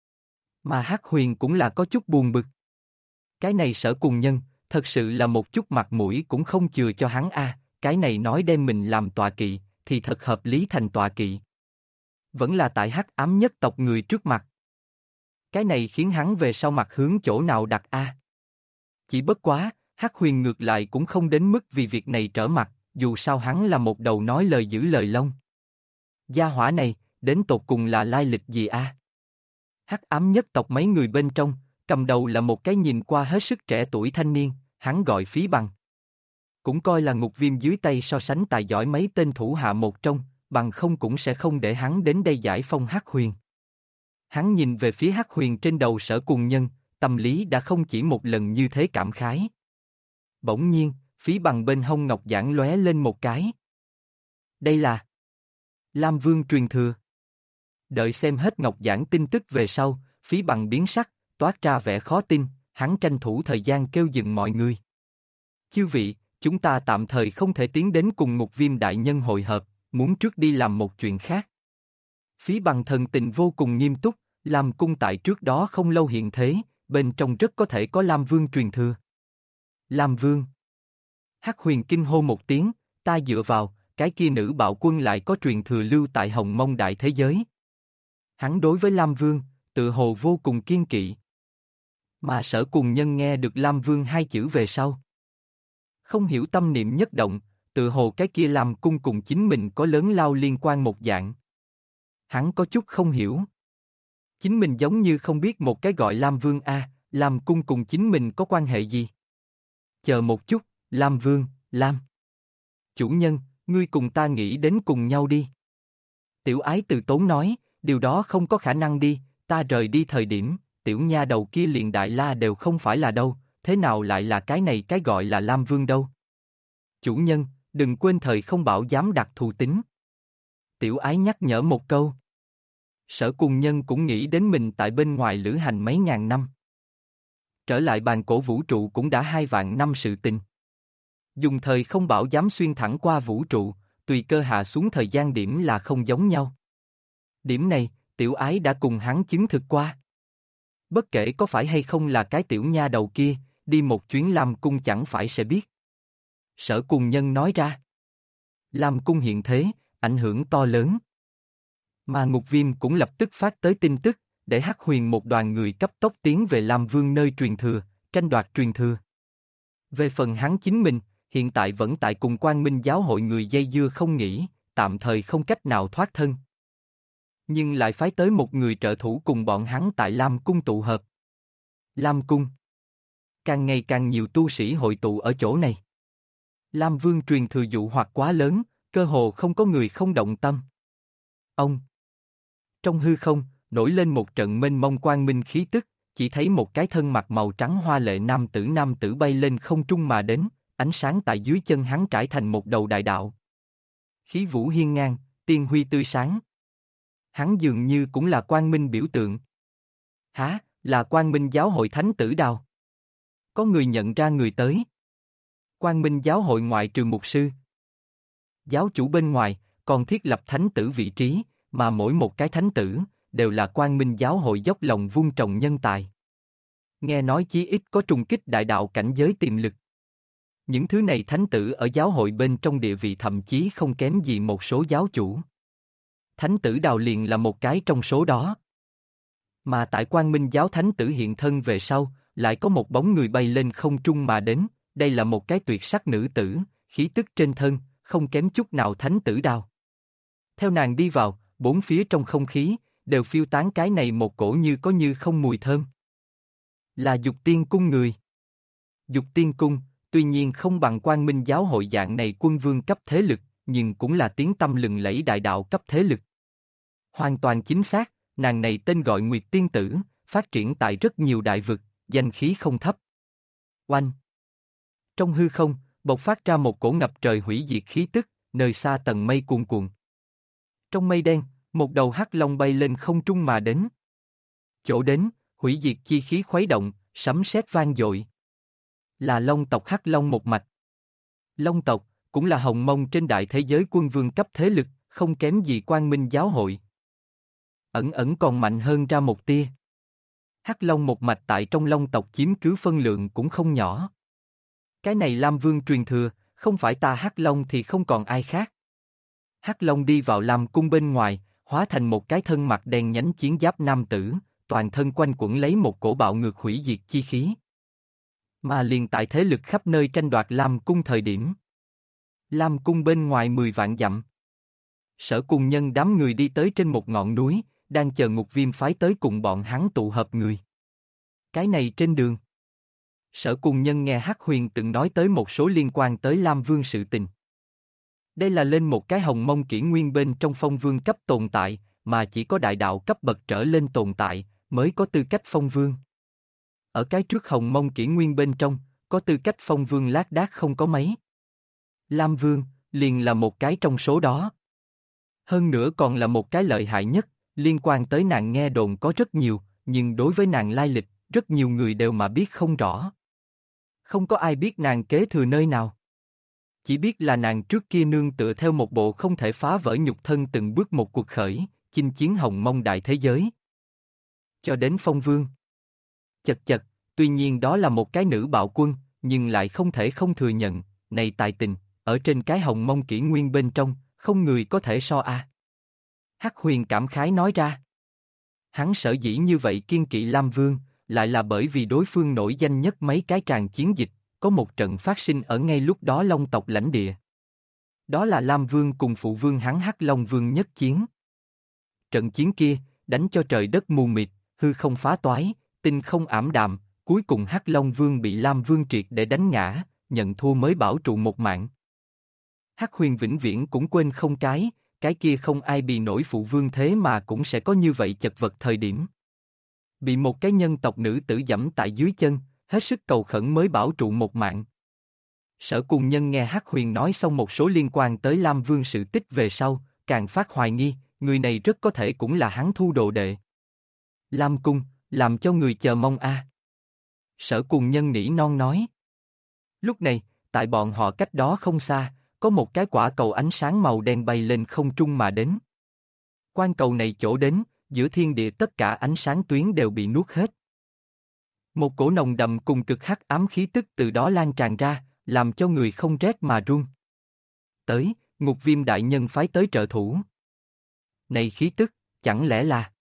Mà Hắc Huyền cũng là có chút buồn bực. Cái này Sở Cùng Nhân, thật sự là một chút mặt mũi cũng không chừa cho hắn a. Cái này nói đem mình làm tọa kỵ, thì thật hợp lý thành tọa kỵ. Vẫn là tại Hắc Ám nhất tộc người trước mặt. Cái này khiến hắn về sau mặt hướng chỗ nào đặt a. Chỉ bất quá, Hắc Huyền ngược lại cũng không đến mức vì việc này trở mặt, dù sao hắn là một đầu nói lời giữ lời long. Gia hỏa này, đến tột cùng là lai lịch gì a? Hắc Ám nhất tộc mấy người bên trong, cầm đầu là một cái nhìn qua hết sức trẻ tuổi thanh niên, hắn gọi Phí Bằng. Cũng coi là Ngục Viêm dưới tay so sánh tài giỏi mấy tên thủ hạ một trong, bằng không cũng sẽ không để hắn đến đây giải phong Hắc Huyền. Hắn nhìn về phía Hắc Huyền trên đầu Sở Cùng Nhân, tâm lý đã không chỉ một lần như thế cảm khái. Bỗng nhiên, Phí Bằng bên hông ngọc giản lóe lên một cái. Đây là Lam Vương truyền thừa. Đợi xem hết ngọc giản tin tức về sau, Phí Bằng biến sắc, toát ra vẻ khó tin, hắn tranh thủ thời gian kêu dừng mọi người. Chư vị, chúng ta tạm thời không thể tiến đến cùng Ngục Viêm đại nhân hội hợp, muốn trước đi làm một chuyện khác. Phí Bằng thần tình vô cùng nghiêm túc, Lam cung tại trước đó không lâu hiện thế, bên trong rất có thể có Lam Vương truyền thừa. Lam Vương. Hắc Huyền kinh hô một tiếng, ta dựa vào, cái kia nữ bạo quân lại có truyền thừa lưu tại Hồng Mông đại thế giới. Hắn đối với Lam Vương, tự hồ vô cùng kiên kỵ. Mà Sở Cùng Nhân nghe được Lam Vương hai chữ về sau. Không hiểu tâm niệm nhất động, tự hồ cái kia Lam cung cùng chính mình có lớn lao liên quan một dạng. Hắn có chút không hiểu. Chính mình giống như không biết một cái gọi Lam Vương a, Lam cung cùng chính mình có quan hệ gì? Chờ một chút, Lam Vương, Lam. Chủ nhân, ngươi cùng ta nghĩ đến cùng nhau đi. Tiểu Ái từ tốn nói, điều đó không có khả năng đi, ta rời đi thời điểm, tiểu nha đầu kia liền Đại La đều không phải là đâu, thế nào lại là cái này cái gọi là Lam Vương đâu? Chủ nhân, đừng quên thời không bảo dám đặt thù tính. Tiểu Ái nhắc nhở một câu. Sở Cùng Nhân cũng nghĩ đến mình tại bên ngoài lữ hành mấy ngàn năm. Trở lại bàn cổ vũ trụ cũng đã 2 vạn năm sự tình. Dùng thời không bảo dám xuyên thẳng qua vũ trụ, tùy cơ hạ xuống thời gian điểm là không giống nhau. Điểm này, Tiểu Ái đã cùng hắn chứng thực qua. Bất kể có phải hay không là cái tiểu nha đầu kia, đi một chuyến Lam Cung chẳng phải sẽ biết. Sở Cùng Nhân nói ra. Lam Cung hiện thế, ảnh hưởng to lớn. Mà Ngục Viêm cũng lập tức phát tới tin tức, để Hắc Huyền một đoàn người cấp tốc tiến về Lam Vương nơi truyền thừa, tranh đoạt truyền thừa. Về phần hắn chính mình, hiện tại vẫn tại cùng Quang Minh giáo hội người dây dưa không nghỉ, tạm thời không cách nào thoát thân. Nhưng lại phái tới một người trợ thủ cùng bọn hắn tại Lam Cung tụ hợp. Lam Cung. Càng ngày càng nhiều tu sĩ hội tụ ở chỗ này. Lam Vương truyền thừa dụ hoặc quá lớn, cơ hồ không có người không động tâm. Ông. Trong hư không, nổi lên một trận mênh mông quang minh khí tức, chỉ thấy một cái thân mặc màu trắng hoa lệ nam tử bay lên không trung mà đến, ánh sáng tại dưới chân hắn trải thành một đầu đại đạo. Khí vũ hiên ngang, tiên huy tươi sáng. Hắn dường như cũng là quang minh biểu tượng. Hả, là Quang Minh giáo hội thánh tử Đào. Có người nhận ra người tới. Quang Minh giáo hội ngoại trừ mục sư, giáo chủ bên ngoài, còn thiết lập thánh tử vị trí, mà mỗi một cái thánh tử, đều là Quang Minh giáo hội dốc lòng vun trồng nhân tài. Nghe nói chí ít có trùng kích đại đạo cảnh giới tiềm lực. Những thứ này thánh tử ở giáo hội bên trong địa vị thậm chí không kém gì một số giáo chủ. Thánh tử Đào liền là một cái trong số đó. Mà tại Quang Minh giáo thánh tử hiện thân về sau, lại có một bóng người bay lên không trung mà đến, đây là một cái tuyệt sắc nữ tử, khí tức trên thân, không kém chút nào thánh tử Đào. Theo nàng đi vào, bốn phía trong không khí, đều phiêu tán cái này một cổ như có như không mùi thơm. Là Dục Tiên Cung người. Dục Tiên Cung, tuy nhiên không bằng Quang Minh giáo hội dạng này quân vương cấp thế lực, nhưng cũng là tiếng tăm lừng lẫy đại đạo cấp thế lực. Hoàn toàn chính xác, nàng này tên gọi Nguyệt Tiên Tử, phát triển tại rất nhiều đại vực, danh khí không thấp. Oanh! Trong hư không, bộc phát ra một cổ ngập trời hủy diệt khí tức, nơi xa tầng mây cuồn cuộn. Trong mây đen, một đầu hắc long bay lên không trung mà đến. Chỗ đến, hủy diệt chi khí khuấy động, sấm sét vang dội. Là Long tộc Hắc Long một mạch. Long tộc, cũng là hồng mông trên đại thế giới quân vương cấp thế lực, không kém gì Quang Minh giáo hội. Ẩn ẩn còn mạnh hơn ra một tia. Hắc Long một mạch tại trong Long tộc chiếm cứ phân lượng cũng không nhỏ. Cái này Lam Vương truyền thừa, không phải ta Hắc Long thì không còn ai khác. Hắc Long đi vào Lam cung bên ngoài, hóa thành một cái thân mặt đen nhánh chiến giáp nam tử, toàn thân quanh quẩn lấy một cổ bạo ngược hủy diệt chi khí. Mà liền tại thế lực khắp nơi tranh đoạt Lam cung thời điểm. Lam cung bên ngoài 10 vạn dặm. Sở Cùng Nhân đám người đi tới trên một ngọn núi, đang chờ Ngục Viêm phái tới cùng bọn hắn tụ hợp người. Cái này trên đường. Sở Cùng Nhân nghe Hắc Huyền từng nói tới một số liên quan tới Lam Vương sự tình. Đây là lên một cái hồng mông kỷ nguyên bên trong phong vương cấp tồn tại, mà chỉ có đại đạo cấp bậc trở lên tồn tại, mới có tư cách phong vương. Ở cái trước hồng mông kỷ nguyên bên trong, có tư cách phong vương lác đác không có mấy. Lam Vương, liền là một cái trong số đó. Hơn nữa còn là một cái lợi hại nhất, liên quan tới nàng nghe đồn có rất nhiều, nhưng đối với nàng lai lịch, rất nhiều người đều mà biết không rõ. Không có ai biết nàng kế thừa nơi nào. Chỉ biết là nàng trước kia nương tựa theo một bộ không thể phá vỡ nhục thân từng bước một cuộc khởi, chinh chiến hồng mông đại thế giới. Cho đến phong vương. Chật chật, tuy nhiên đó là một cái nữ bạo quân, nhưng lại không thể không thừa nhận, này tài tình, ở trên cái hồng mông kỷ nguyên bên trong, không người có thể so a. Hắc Huyền cảm khái nói ra. Hắn sở dĩ như vậy kiên kỵ Lam Vương, lại là bởi vì đối phương nổi danh nhất mấy cái tràng chiến dịch, có một trận phát sinh ở ngay lúc đó Long tộc lãnh địa. Đó là Lam Vương cùng phụ vương hắn Hắc Long Vương nhất chiến. Trận chiến kia, đánh cho trời đất mù mịt, hư không phá toái, tinh không ảm đạm, cuối cùng Hắc Long Vương bị Lam Vương triệt để đánh ngã, nhận thua mới bảo trụ một mạng. Hắc Huyền vĩnh viễn cũng quên không cái kia không ai bị nổi phụ vương thế mà cũng sẽ có như vậy chật vật thời điểm. Bị một cái nhân tộc nữ tử giẫm tại dưới chân, hết sức cầu khẩn mới bảo trụ một mạng. Sở Cùng Nhân nghe Hắc Huyền nói xong một số liên quan tới Lam Vương sự tích về sau, càng phát hoài nghi, người này rất có thể cũng là hắn thu đồ đệ. Lam Cung, làm cho người chờ mong a. Sở Cùng Nhân nỉ non nói. Lúc này, tại bọn họ cách đó không xa, có một cái quả cầu ánh sáng màu đen bay lên không trung mà đến. Quan cầu này chỗ đến, giữa thiên địa tất cả ánh sáng tuyến đều bị nuốt hết. Một cổ nồng đậm cùng cực hắc ám khí tức từ đó lan tràn ra, làm cho người không rét mà run. Tới, Ngục Viêm đại nhân phái tới trợ thủ. Này khí tức, chẳng lẽ là...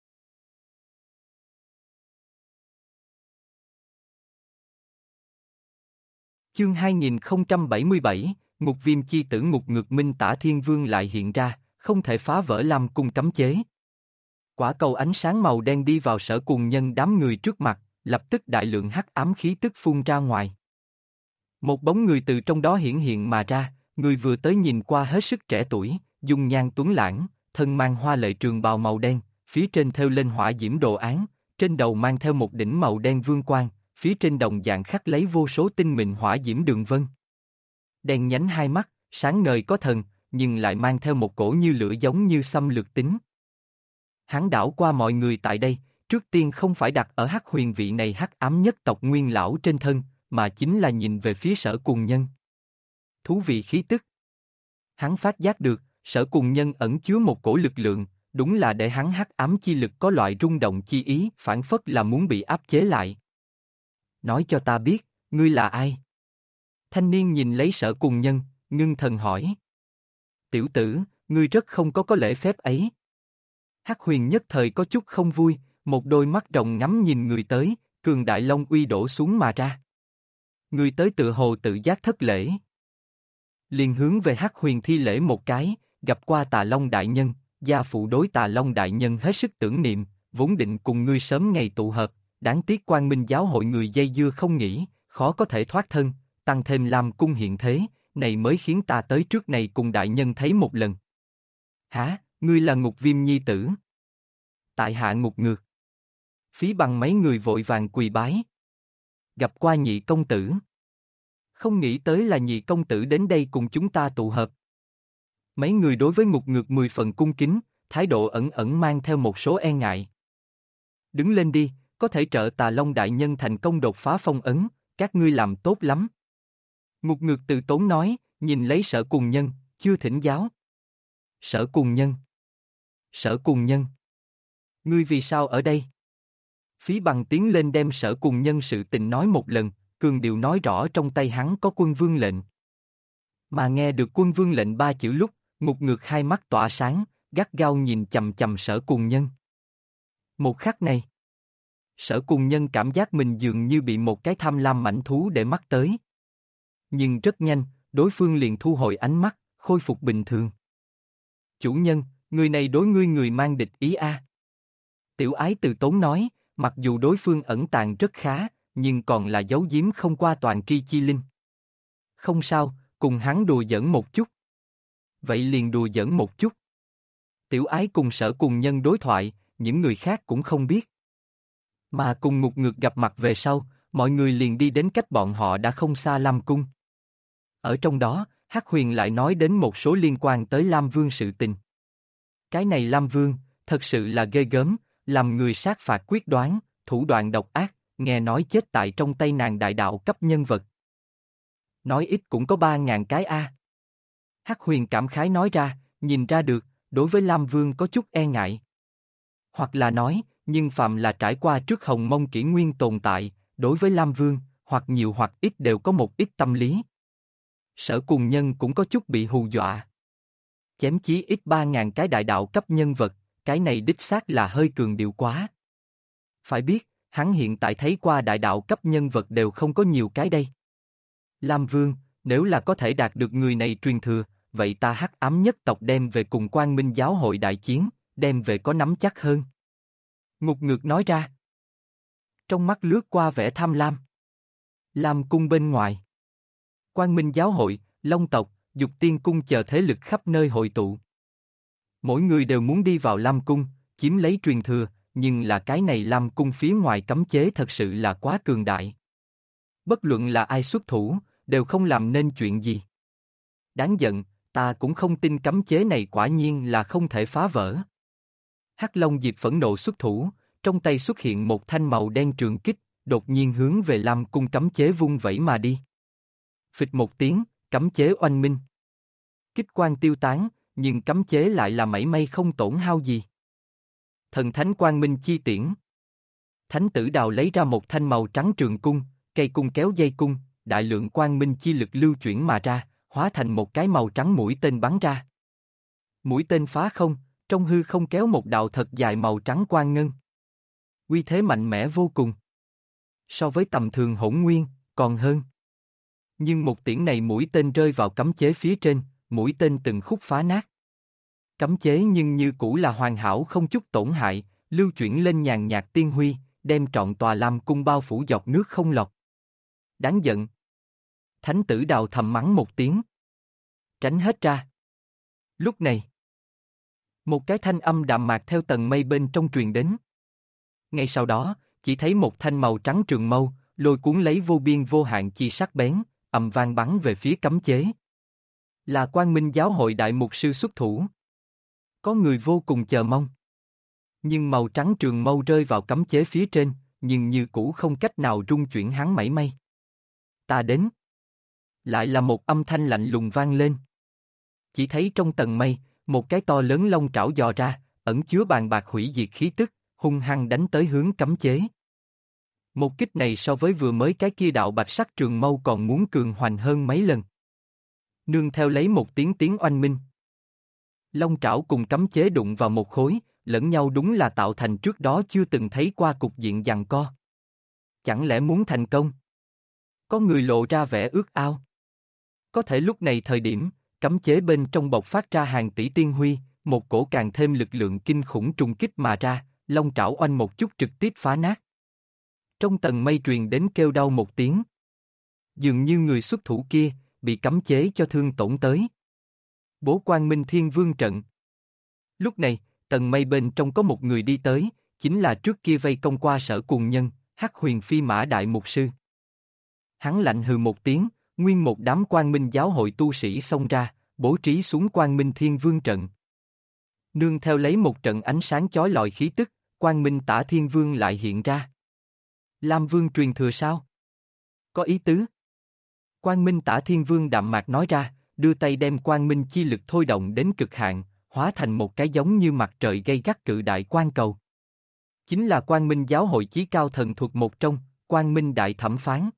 Chương 2077, Ngục Viêm chi tử Ngục Ngược Minh Tả Thiên Vương lại hiện ra, không thể phá vỡ Lam Cung cấm chế. Quả cầu ánh sáng màu đen đi vào Sở Cuồng Nhân đám người trước mặt, lập tức đại lượng hắc ám khí tức phun ra ngoài. Một bóng người từ trong đó hiển hiện mà ra, người vừa tới nhìn qua hết sức trẻ tuổi, dung nhan tuấn lãng, thân mang hoa lệ trường bào màu đen, phía trên thêu lên hỏa diễm đồ án, trên đầu mang theo một đỉnh màu đen vương quang, phía trên đồng dạng khắc lấy vô số tinh mịn hỏa diễm đường vân. Đen nhánh hai mắt, sáng ngời có thần, nhưng lại mang theo một cổ như lửa giống như xâm lược tính. Hắn đảo qua mọi người tại đây, trước tiên không phải đặt ở Hắc Huyền vị này hắc ám nhất tộc nguyên lão trên thân, mà chính là nhìn về phía Sở Cuồng Nhân. Thú vị khí tức. Hắn phát giác được, Sở Cuồng Nhân ẩn chứa một cổ lực lượng, đúng là để hắn hắc ám chi lực có loại rung động chi ý, phản phất là muốn bị áp chế lại. Nói cho ta biết, ngươi là ai? Thanh niên nhìn lấy Sở Cuồng Nhân, ngưng thần hỏi. Tiểu tử, ngươi rất không có lễ phép ấy. Hắc Huyền nhất thời có chút không vui, một đôi mắt rồng ngắm nhìn người tới, cường đại long uy đổ xuống mà ra. Người tới tự hồ tự giác thất lễ. Liền hướng về Hắc Huyền thi lễ một cái, gặp qua Tà Long đại nhân, gia phụ đối Tà Long đại nhân hết sức tưởng niệm, vốn định cùng ngươi sớm ngày tụ hợp, đáng tiếc Quang Minh giáo hội người dây dưa không nghỉ, khó có thể thoát thân, tăng thêm Lam Cung hiện thế, này mới khiến ta tới trước này cùng đại nhân thấy một lần. Hả, ngươi là Ngục Viêm nhi tử? Tại hạ Ngục Ngược. Phí Bằng mấy người vội vàng quỳ bái. Gặp qua nhị công tử. Không nghĩ tới là nhị công tử đến đây cùng chúng ta tụ hợp. Mấy người đối với Ngục Ngược 10 phần cung kính, thái độ ẩn ẩn mang theo một số e ngại. Đứng lên đi, có thể trợ Tà Long đại nhân thành công đột phá phong ấn, các ngươi làm tốt lắm. Ngục Ngược từ tốn nói, nhìn lấy Sở Cuồng Nhân, chưa thỉnh giáo. Sở Cuồng Nhân. Sở Cuồng Nhân. Ngươi vì sao ở đây? Phí Bằng tiến lên đem Sở Cuồng Nhân sự tình nói một lần, cường điệu nói rõ trong tay hắn có quân vương lệnh. Mà nghe được quân vương lệnh ba chữ lúc, Ngục Ngược hai mắt tỏa sáng, gắt gao nhìn chằm chằm Sở Cuồng Nhân. Một khắc này, Sở Cuồng Nhân cảm giác mình dường như bị một cái tham lam mãnh thú để mắt tới. Nhưng rất nhanh, đối phương liền thu hồi ánh mắt, khôi phục bình thường. Chủ nhân, người này đối ngươi người mang địch ý a. Tiểu Ái từ tốn nói, mặc dù đối phương ẩn tàng rất khá, nhưng còn là giấu giếm không qua toàn tri chi linh. Không sao, cùng hắn đùa giỡn một chút. Vậy liền đùa giỡn một chút. Tiểu Ái cùng Sở Cuồng Nhân đối thoại, những người khác cũng không biết. Mà cùng Ngục Ngược gặp mặt về sau, mọi người liền đi đến cách bọn họ đã không xa Lam Cung. Ở trong đó, Hắc Huyền lại nói đến một số liên quan tới Lam Vương sự tình. Cái này Lam Vương, thật sự là ghê gớm, làm người sát phạt quyết đoán, thủ đoạn độc ác, nghe nói chết tại trong tay nàng đại đạo cấp nhân vật. Nói ít cũng có 3.000 cái a. Hắc Huyền cảm khái nói ra, nhìn ra được, đối với Lam Vương có chút e ngại. Hoặc là nói, nhưng phạm là trải qua trước Hồng Mông kỷ nguyên tồn tại, đối với Lam Vương, hoặc nhiều hoặc ít đều có một ít tâm lý. Sở Cuồng Nhân cũng có chút bị hù dọa. Chém chí ít 3.000 cái đại đạo cấp nhân vật, cái này đích xác là hơi cường điệu quá. Phải biết, hắn hiện tại thấy qua đại đạo cấp nhân vật đều không có nhiều cái đây. Lam Vương, nếu là có thể đạt được người này truyền thừa, vậy ta hắc ám nhất tộc đem về cùng Quang Minh giáo hội đại chiến, đem về có nắm chắc hơn. Ngục Ngược nói ra. Trong mắt lướt qua vẻ tham lam. Lam Cung bên ngoài. Quang Minh giáo hội, Long tộc, Dục Tiên cung chờ thế lực khắp nơi hội tụ. Mỗi người đều muốn đi vào Lam Cung, chiếm lấy truyền thừa, nhưng là cái này Lam Cung phía ngoài cấm chế thật sự là quá cường đại. Bất luận là ai xuất thủ, đều không làm nên chuyện gì. Đáng giận, ta cũng không tin cấm chế này quả nhiên là không thể phá vỡ. Hắc Long Diệp phẫn nộ xuất thủ, trong tay xuất hiện một thanh màu đen trường kích, đột nhiên hướng về Lam Cung cấm chế vung vẩy mà đi. Phịch một tiếng, cấm chế oanh minh. Kích quang tiêu tán, nhưng cấm chế lại là mảy may không tổn hao gì. Thần thánh quang minh chi tiễn. Thánh tử đào lấy ra một thanh màu trắng trường cung, cây cung kéo dây cung, đại lượng quang minh chi lực lưu chuyển mà ra, hóa thành một cái màu trắng mũi tên bắn ra. Mũi tên phá không, trong hư không kéo một đạo thật dài màu trắng quang ngân. Uy thế mạnh mẽ vô cùng. So với tầm thường hỗn nguyên, còn hơn. Nhưng một tiễn này mũi tên rơi vào cấm chế phía trên, mũi tên từng khúc phá nát. Cấm chế nhưng như cũ là hoàn hảo không chút tổn hại, lưu chuyển lên nhàn nhạt tiên huy, đem trọn tòa Lam Cung bao phủ dọc nước không lọt. Đáng giận. Thánh tử Đào thầm mắng một tiếng. Tránh hết ra. Lúc này, một cái thanh âm đạm mạc theo tầng mây bên trong truyền đến. Ngay sau đó, chỉ thấy một thanh màu trắng trường mâu, lôi cuốn lấy vô biên vô hạn chi sắc bén, ầm vang bắn về phía cấm chế. Là Quang Minh Giáo hội đại mục sư xuất thủ. Có người vô cùng chờ mong. Nhưng màu trắng trường mâu rơi vào cấm chế phía trên, nhưng như cũ không cách nào rung chuyển hắn mảy may. Ta đến. Lại là một âm thanh lạnh lùng vang lên. Chỉ thấy trong tầng mây, một cái to lớn long trảo dò ra, ẩn chứa bàn bạc hủy diệt khí tức, hung hăng đánh tới hướng cấm chế. Một kích này so với vừa mới cái kia đạo bạch sắc trường mâu còn muốn cường hoành hơn mấy lần. Nương theo lấy một tiếng oanh minh. Long trảo cùng cấm chế đụng vào một khối, lẫn nhau đúng là tạo thành trước đó chưa từng thấy qua cục diện giằng co. Chẳng lẽ muốn thành công? Có người lộ ra vẻ ước ao. Có thể lúc này thời điểm, cấm chế bên trong bộc phát ra hàng tỷ tiên huy, một cổ càng thêm lực lượng kinh khủng trùng kích mà ra, long trảo oanh một chút trực tiếp phá nát. Trong tầng mây truyền đến kêu đau một tiếng. Dường như người xuất thủ kia, bị cấm chế cho thương tổn tới. Bố Quang Minh Thiên Vương trận. Lúc này, tầng mây bên trong có một người đi tới, chính là trước kia vây công qua Sở Cuồng Nhân, Hắc Huyền Phi Mã Đại Mục Sư. Hắn lạnh hừ một tiếng, nguyên một đám Quang Minh Giáo hội tu sĩ xông ra, bố trí xuống Quang Minh Thiên Vương trận. Nương theo lấy một trận ánh sáng chói lọi khí tức, Quang Minh Tả Thiên Vương lại hiện ra. Lam Vương truyền thừa sao? Có ý tứ. Quang Minh Tả Thiên Vương đạm mạc nói ra, đưa tay đem Quang Minh chi lực thôi động đến cực hạn, hóa thành một cái giống như mặt trời gay gắt cự đại quang cầu. Chính là Quang Minh Giáo hội chí cao thần thuật một trong, Quang Minh Đại Thẩm Phán.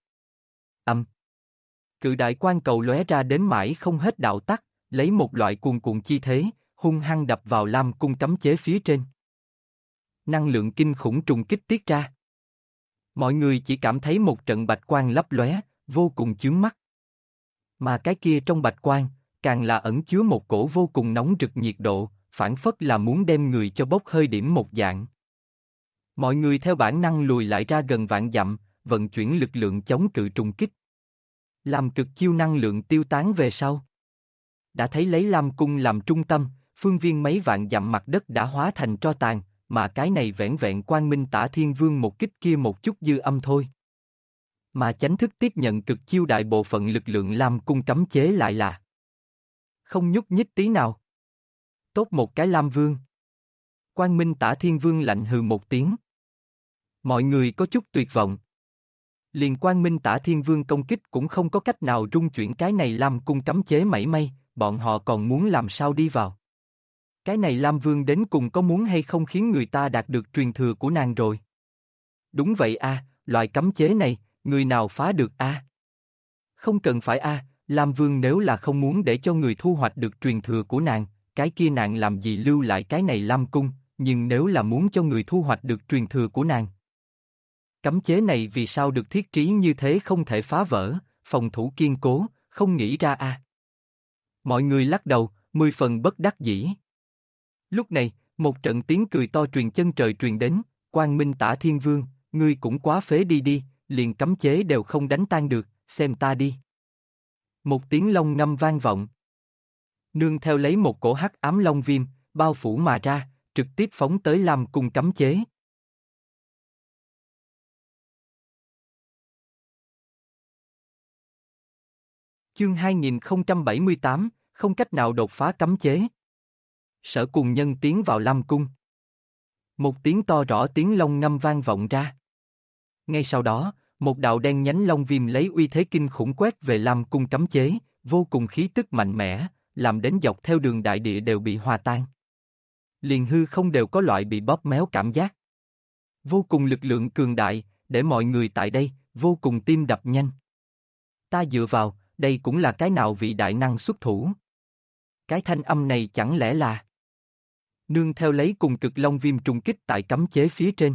Cự đại quang cầu lóe ra đến mãi không hết đạo tắc, lấy một loại cuồn cuộn chi thế, hung hăng đập vào Lam Cung cấm chế phía trên. Năng lượng kinh khủng trùng kích tiết ra. Mọi người chỉ cảm thấy một trận bạch quang lấp lóe, vô cùng chướng mắt. Mà cái kia trong bạch quang, càng là ẩn chứa một cổ vô cùng nóng rực nhiệt độ, phản phất là muốn đem người cho bốc hơi điểm một dạng. Mọi người theo bản năng lùi lại ra gần vạn dặm, vận chuyển lực lượng chống cự trùng kích. Làm cực chiêu năng lượng tiêu tán về sau. Đã thấy lấy Lam Cung làm trung tâm, phương viên mấy vạn dặm mặt đất đã hóa thành tro tàn, mà cái này vẻn vẹn Quang Minh Tả Thiên Vương một kích kia một chút dư âm thôi. Mà chánh thức tiếp nhận cực chiêu đại bộ phận lực lượng Lam Cung cấm chế lại là không nhúc nhích tí nào. Tốt một cái Lam Vương. Quang Minh Tả Thiên Vương lạnh hừ một tiếng. Mọi người có chút tuyệt vọng. Liền Quang Minh Tả Thiên Vương công kích cũng không có cách nào rung chuyển cái này Lam Cung cấm chế mảy may, bọn họ còn muốn làm sao đi vào. Cái này Lam Vương đến cùng có muốn hay không khiến người ta đạt được truyền thừa của nàng rồi. Đúng vậy a, loại cấm chế này, người nào phá được a? Không cần phải a, Lam Vương nếu là không muốn để cho người thu hoạch được truyền thừa của nàng, cái kia nàng làm gì lưu lại cái này Lam Cung, nhưng nếu là muốn cho người thu hoạch được truyền thừa của nàng. Cấm chế này vì sao được thiết trí như thế không thể phá vỡ, phòng thủ kiên cố, không nghĩ ra a. Mọi người lắc đầu, 10 phần bất đắc dĩ. Lúc này, một trận tiếng cười to truyền chân trời truyền đến, Quang Minh Tả Thiên Vương, ngươi cũng quá phế đi, liền cấm chế đều không đánh tan được, xem ta đi. Một tiếng long ngâm vang vọng. Nương theo lấy một cổ hắc ám long viêm, bao phủ mà ra, trực tiếp phóng tới Lam Cung cấm chế. Chương 2078, không cách nào đột phá cấm chế. Sở Cuồng Nhân tiến vào Lam Cung. Một tiếng to rõ tiếng long ngâm vang vọng ra. Ngay sau đó, một đạo đen nhánh long viêm lấy uy thế kinh khủng quét về Lam Cung cấm chế, vô cùng khí tức mạnh mẽ, làm đến dọc theo đường đại địa đều bị hòa tan. Liền hư không đều có loại bị bóp méo cảm giác. Vô cùng lực lượng cường đại, để mọi người tại đây, vô cùng tim đập nhanh. Ta dựa vào, đây cũng là cái nào vị đại năng xuất thủ. Cái thanh âm này chẳng lẽ là nương theo lấy cùng cực long viêm trùng kích tại cấm chế phía trên.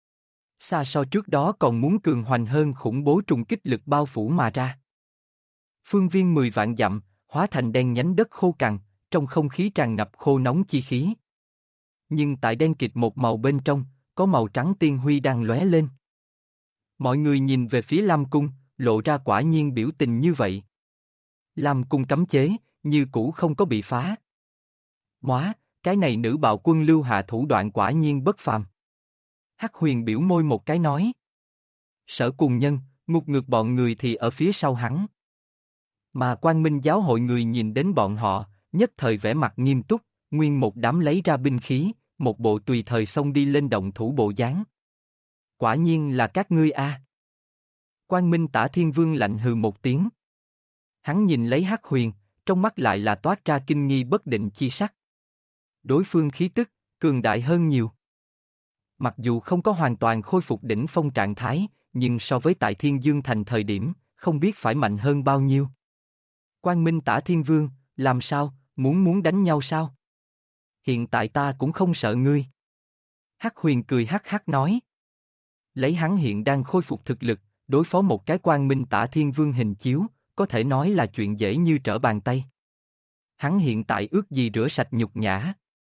Xa so trước đó còn muốn cường hoành hơn khủng bố trùng kích lực bao phủ mà ra. Phương viên 10 vạn dặm, hóa thành đen nhánh đất khô cằn, trong không khí tràn ngập khô nóng chi khí. Nhưng tại đen kịt một màu bên trong, có màu trắng tiên huy đang lóe lên. Mọi người nhìn về phía Lam Cung, lộ ra quả nhiên biểu tình như vậy. Lam Cung cấm chế, như cũ không có bị phá. Móa, cái này nữ bạo quân lưu hạ thủ đoạn quả nhiên bất phàm. Hắc Huyền biểu môi một cái nói. Sở cùng nhân, ngục ngược bọn người thì ở phía sau hắn. Mà Quang Minh giáo hội người nhìn đến bọn họ, nhất thời vẻ mặt nghiêm túc, nguyên một đám lấy ra binh khí, một bộ tùy thời xông đi lên động thủ bộ dáng. Quả nhiên là các ngươi a. Quang Minh Tả Thiên Vương lạnh hừ một tiếng. Hắn nhìn lấy Hắc Huyền, trong mắt lại là toát ra kinh nghi bất định chi sắc. Đối phương khí tức, cường đại hơn nhiều. Mặc dù không có hoàn toàn khôi phục đỉnh phong trạng thái, nhưng so với tại Thiên Dương Thành thời điểm, không biết phải mạnh hơn bao nhiêu. Quang Minh Tả Thiên Vương, làm sao, muốn đánh nhau sao? Hiện tại ta cũng không sợ ngươi. Hắc Huyền cười hắc hắc nói. Lấy hắn hiện đang khôi phục thực lực, đối phó một cái Quang Minh Tả Thiên Vương hình chiếu, có thể nói là chuyện dễ như trở bàn tay. Hắn hiện tại ước gì rửa sạch nhục nhã.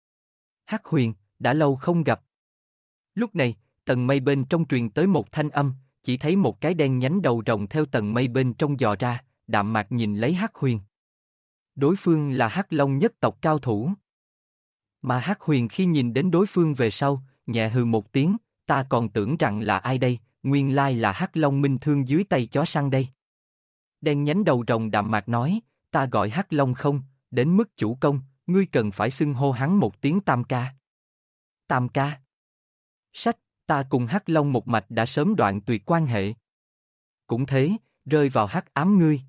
Hắc Huyền, đã lâu không gặp. Lúc này, tầng mây bên trong truyền tới một thanh âm, chỉ thấy một cái đen nhánh đầu rồng theo tầng mây bên trong dò ra, đạm mạc nhìn lấy Hắc Huyền. Đối phương là Hắc Long nhất tộc cao thủ. Mà Hắc Huyền khi nhìn đến đối phương về sau, nhẹ hừ một tiếng, ta còn tưởng rằng là ai đây, nguyên lai là Hắc Long Minh Thương dưới tay chó săn đây. Đen nhánh đầu rồng đạm mạc nói, ta gọi Hắc Long không, đến mức chủ công, ngươi cần phải xưng hô hắn một tiếng Tam ca. Tam ca. Sách, ta cùng Hắc Long một mạch đã sớm đoạn tuyệt quan hệ. Cũng thế, rơi vào hắc ám ngươi.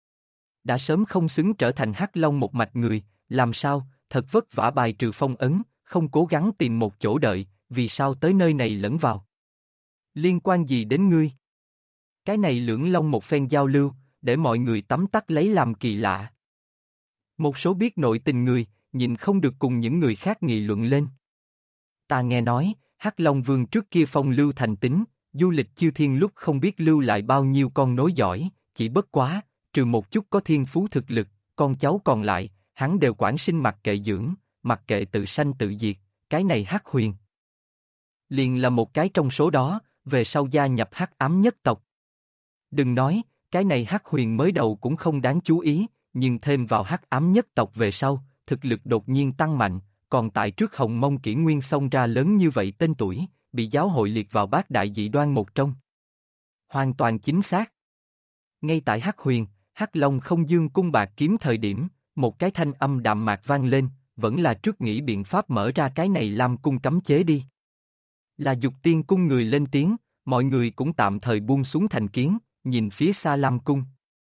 Đã sớm không xứng trở thành Hắc Long một mạch người, làm sao, thật vất vả bài trừ phong ấn, không cố gắng tìm một chỗ đợi, vì sao tới nơi này lẫn vào. Liên quan gì đến ngươi? Cái này lưỡng long một phen giao lưu, để mọi người tấm tắc lấy làm kỳ lạ. Một số biết nội tình người, nhìn không được cùng những người khác nghị luận lên. Ta nghe nói, Hắc Long Vương trước kia phong lưu thành tính, du lịch chư thiên lúc không biết lưu lại bao nhiêu con nối giỏi, chỉ bất quá, trừ một chút có thiên phú thực lực, con cháu còn lại, hắn đều quản sinh mặc kệ dưỡng, mặc kệ tự sanh tự diệt, cái này Hắc Huyền. Liền là một cái trong số đó, về sau gia nhập Hắc Ám nhất tộc. Đừng nói, cái này Hắc Huyền mới đầu cũng không đáng chú ý, nhưng thêm vào Hắc Ám nhất tộc về sau, thực lực đột nhiên tăng mạnh, còn tại trước Hồng Mông Kỷ Nguyên xông ra lớn như vậy tên tuổi, bị giáo hội liệt vào bát đại dị đoan một trong. Hoàn toàn chính xác. Ngay tại Hắc Huyền, Hắc Long không dương cung bạc kiếm thời điểm, một cái thanh âm đạm mạc vang lên, vẫn là trước nghĩ biện pháp mở ra cái này làm cung cấm chế đi. Là Dục Tiên cung người lên tiếng, mọi người cũng tạm thời buông xuống thành kiến, nhìn phía xa Lam cung.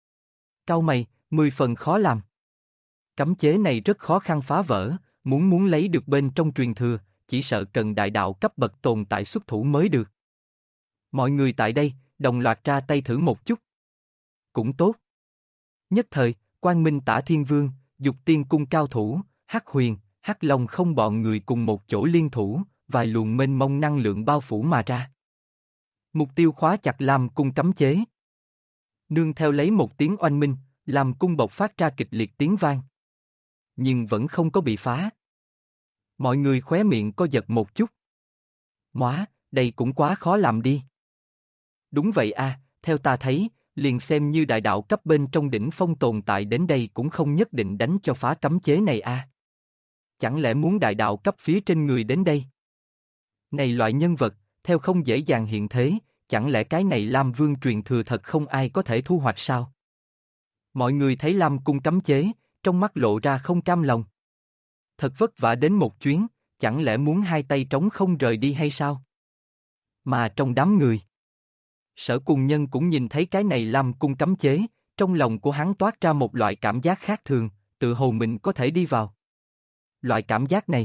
Cau mày, 10 phần khó làm. Cấm chế này rất khó khăn phá vỡ, muốn lấy được bên trong truyền thừa, chỉ sợ cần đại đạo cấp bậc tồn tại xuất thủ mới được. Mọi người tại đây, đồng loạt ra tay thử một chút. Cũng tốt. Nhất thời, Quang Minh Tả Thiên Vương, Dục Tiên cung cao thủ, Hắc Huyền, Hắc Long không bọn người cùng một chỗ liên thủ, vài luồng mênh mông năng lượng bao phủ mà ra. Mục tiêu khóa chặt Lam cung cấm chế. Nương theo lấy một tiếng oanh minh, Lam cung bộc phát ra kịch liệt tiếng vang. Nhưng vẫn không có bị phá. Mọi người khóe miệng co giật một chút. Móa, đây cũng quá khó làm đi. Đúng vậy a, theo ta thấy, liền xem như đại đạo cấp bên trong đỉnh phong tồn tại đến đây cũng không nhất định đánh cho phá cấm chế này a. Chẳng lẽ muốn đại đạo cấp phía trên người đến đây? Này loại nhân vật, theo không dễ dàng hiện thế, chẳng lẽ cái này Lam Vương truyền thừa thật không ai có thể thu hoạch sao? Mọi người thấy Lam cung cấm chế, trong mắt lộ ra không cam lòng. Thật vất vả đến một chuyến, chẳng lẽ muốn hai tay trống không rời đi hay sao? Mà trong đám người, Sở Cùng Nhân cũng nhìn thấy cái này Lam cung cấm chế, trong lòng của hắn toát ra một loại cảm giác khác thường, tự hồ mình có thể đi vào. Loại cảm giác này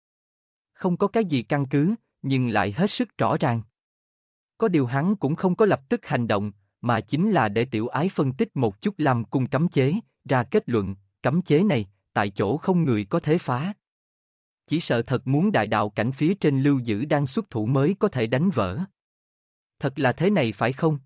không có cái gì căn cứ, nhưng lại hết sức rõ ràng. Có điều hắn cũng không có lập tức hành động, mà chính là để tiểu ái phân tích một chút Lam Cung cấm chế, ra kết luận, cấm chế này, tại chỗ không người có thể phá. Chỉ sợ thật muốn đại đạo cảnh phía trên Lưu Dữ đang xuất thủ mới có thể đánh vỡ. Thật là thế này phải không?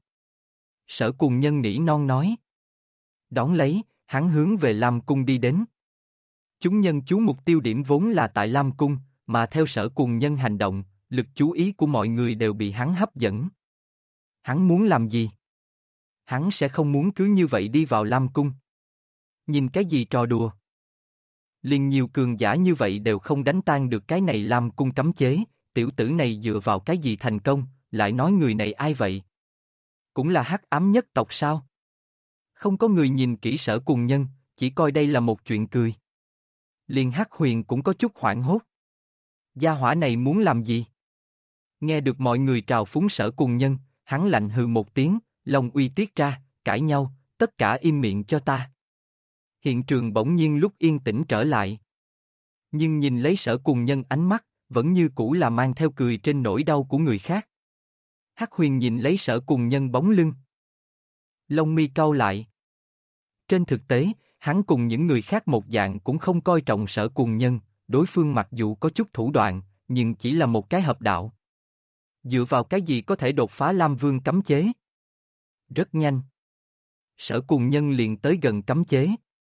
Sở Cùng Nhân nỉ non nói. Đón lấy, hắn hướng về Lam Cung đi đến. Chúng nhân chú mục tiêu điểm vốn là tại Lam Cung, mà theo Sở Cùng Nhân hành động, lực chú ý của mọi người đều bị hắn hấp dẫn. Hắn muốn làm gì? Hắn sẽ không muốn cứ như vậy đi vào Lam Cung. Nhìn cái gì trò đùa? Liền nhiều cường giả như vậy đều không đánh tan được cái này Lam Cung cấm chế, tiểu tử này dựa vào cái gì thành công, lại nói người này ai vậy? Cũng là hắc ám nhất tộc sao? Không có người nhìn kỹ Sở Cùng Nhân, chỉ coi đây là một chuyện cười. Liền Hắc Huyền cũng có chút hoảng hốt. Gia hỏa này muốn làm gì? Nghe được mọi người trào phúng Sở Cùng Nhân, hắn lạnh hừ một tiếng, lòng uy tiết ra, cãi nhau, tất cả im miệng cho ta. Hiện trường bỗng nhiên lúc yên tĩnh trở lại. Nhưng nhìn lấy Sở Cùng Nhân ánh mắt, vẫn như cũ là mang theo cười trên nỗi đau của người khác. Hắc Huyền nhìn lấy Sở Cùng Nhân bóng lưng. Lông mi cau lại. Trên thực tế, hắn cùng những người khác một dạng cũng không coi trọng Sở Cùng Nhân, đối phương mặc dù có chút thủ đoạn, nhưng chỉ là một cái hợp đạo. Dựa vào cái gì có thể đột phá Lam Vương cấm chế? Rất nhanh. Sở Cùng Nhân liền tới gần cấm chế.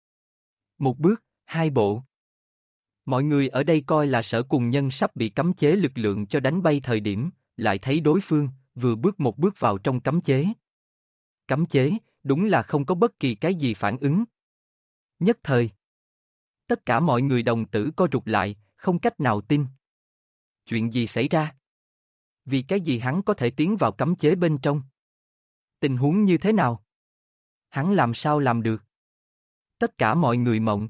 Một bước, hai bộ. Mọi người ở đây coi là Sở Cùng Nhân sắp bị cấm chế lực lượng cho đánh bay thời điểm, lại thấy đối phương, vừa bước một bước vào trong cấm chế. Cấm chế, đúng là không có bất kỳ cái gì phản ứng. Nhất thời. Tất cả mọi người đồng tử co rụt lại, không cách nào tin. Chuyện gì xảy ra? Vì cái gì hắn có thể tiến vào cấm chế bên trong? Tình huống như thế nào? Hắn làm sao làm được? Tất cả mọi người mộng.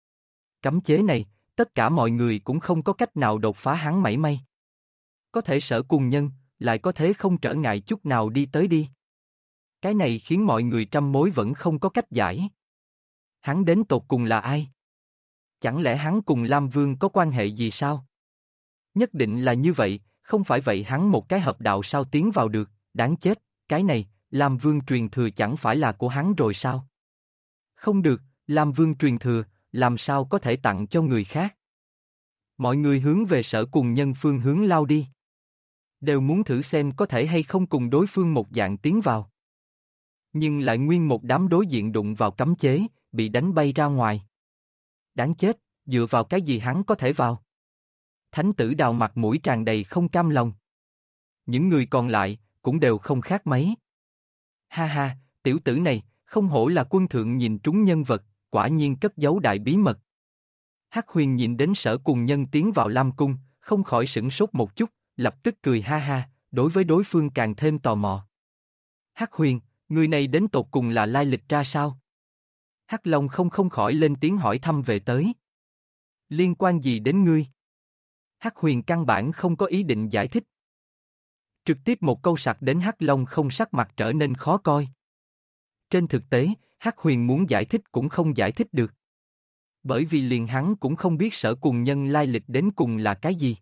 Cấm chế này, tất cả mọi người cũng không có cách nào đột phá hắn mảy may. Có thể Sở Cùng Nhân, lại có thể không trở ngại chút nào đi tới đi. Cái này khiến mọi người trăm mối vẫn không có cách giải. Hắn đến tột cùng là ai? Chẳng lẽ hắn cùng Lam Vương có quan hệ gì sao? Nhất định là như vậy, không phải vậy hắn một cái hợp đạo sao tiến vào được, đáng chết, cái này, Lam Vương truyền thừa chẳng phải là của hắn rồi sao? Không được, Lam Vương truyền thừa, làm sao có thể tặng cho người khác? Mọi người hướng về Sở Cùng Nhân phương hướng lao đi. Đều muốn thử xem có thể hay không cùng đối phương một dạng tiến vào. Nhưng lại nguyên một đám đối diện đụng vào cấm chế, bị đánh bay ra ngoài. Đáng chết, dựa vào cái gì hắn có thể vào? Thánh tử Đào mặt mũi tràn đầy không cam lòng. Những người còn lại, cũng đều không khác mấy. Ha ha, tiểu tử này, không hổ là quân thượng nhìn trúng nhân vật, quả nhiên cất giấu đại bí mật. Hắc Huyền nhìn đến Sở Cùng Nhân tiến vào Lam Cung, không khỏi sửng sốt một chút, lập tức cười ha ha, đối với đối phương càng thêm tò mò. Hắc Huyền, người này đến tột cùng là lai lịch ra sao? Hắc Long không khỏi lên tiếng hỏi thăm về tới. Liên quan gì đến ngươi? Hắc Huyền căn bản không có ý định giải thích. Trực tiếp một câu sặc đến Hắc Long không sắc mặt trở nên khó coi. Trên thực tế, Hắc Huyền muốn giải thích cũng không giải thích được. Bởi vì liền hắn cũng không biết Sở Cùng Nhân lai lịch đến cùng là cái gì.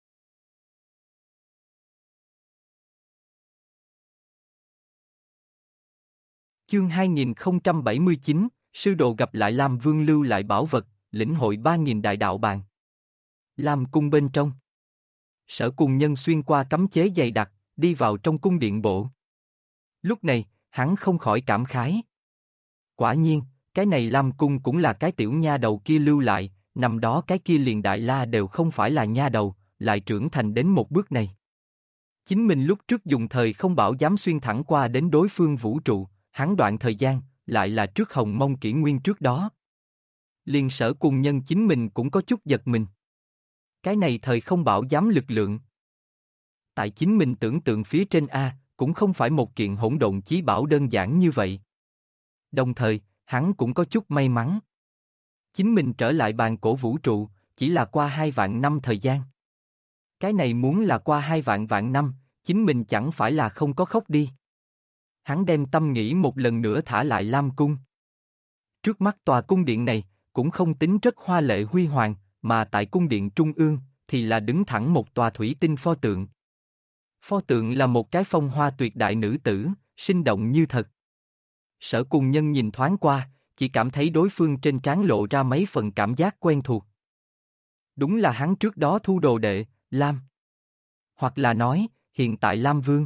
Chương 2079, Sư Đồ gặp lại Lam Vương lưu lại bảo vật, lĩnh hội 3.000 đại đạo bàn. Lam Cung bên trong. Sở Cùng Nhân xuyên qua cấm chế dày đặc, đi vào trong cung điện bộ. Lúc này, hắn không khỏi cảm khái. Quả nhiên, cái này Lam Cung cũng là cái tiểu nha đầu kia lưu lại, năm đó cái kia liền Đại La đều không phải là nha đầu, lại trưởng thành đến một bước này. Chính mình lúc trước dùng thời không bảo dám xuyên thẳng qua đến đối phương vũ trụ, hắn đoạn thời gian, lại là trước Hồng Mông Kỷ Nguyên trước đó. Liền Sở Cùng Nhân chính mình cũng có chút giật mình. Cái này thời không bảo dám lực lượng. Tại chính mình tưởng tượng phía trên A, cũng không phải một kiện hỗn độn chí bảo đơn giản như vậy. Đồng thời, hắn cũng có chút may mắn. Chính mình trở lại bàn cổ vũ trụ, chỉ là qua 2 vạn năm thời gian. Cái này muốn là qua 2 vạn năm, chính mình chẳng phải là không có khóc đi. Hắn đem tâm nghĩ một lần nữa thả lại Lam Cung. Trước mắt tòa cung điện này, cũng không tính rất hoa lệ huy hoàng, mà tại cung điện trung ương, thì là đứng thẳng một tòa thủy tinh pho tượng. Pho tượng là một cái phong hoa tuyệt đại nữ tử, sinh động như thật. Sở Cùng Nhân nhìn thoáng qua, chỉ cảm thấy đối phương trên trán lộ ra mấy phần cảm giác quen thuộc. Đúng là hắn trước đó thu đồ đệ, Lam. Hoặc là nói, hiện tại Lam Vương.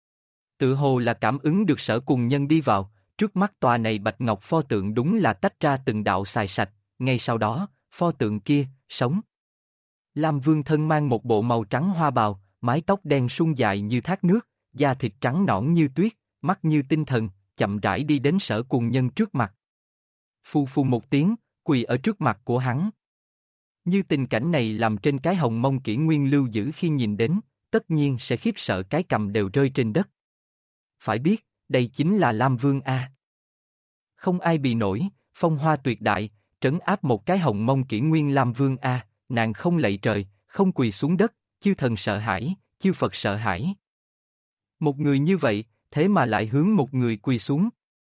Tự hồ là cảm ứng được Sở Cùng Nhân đi vào, trước mắt tòa này bạch ngọc pho tượng đúng là tách ra từng đạo xài sạch, ngay sau đó, pho tượng kia, sống. Lam Vương thân mang một bộ màu trắng hoa bào, mái tóc đen sung dài như thác nước, da thịt trắng nõn như tuyết, mắt như tinh thần, chậm rãi đi đến Sở Cùng Nhân trước mặt. Phù phù một tiếng, quỳ ở trước mặt của hắn. Như tình cảnh này làm trên cái hồng mông Kỷ Nguyên lưu giữ khi nhìn đến, tất nhiên sẽ khiếp sợ cái cầm đều rơi trên đất. Phải biết, đây chính là Lam Vương A. Không ai bị nổi, phong hoa tuyệt đại, trấn áp một cái hồng mông Kỷ Nguyên Lam Vương A, nàng không lạy trời, không quỳ xuống đất, chư thần sợ hãi, chư Phật sợ hãi. Một người như vậy, thế mà lại hướng một người quỳ xuống.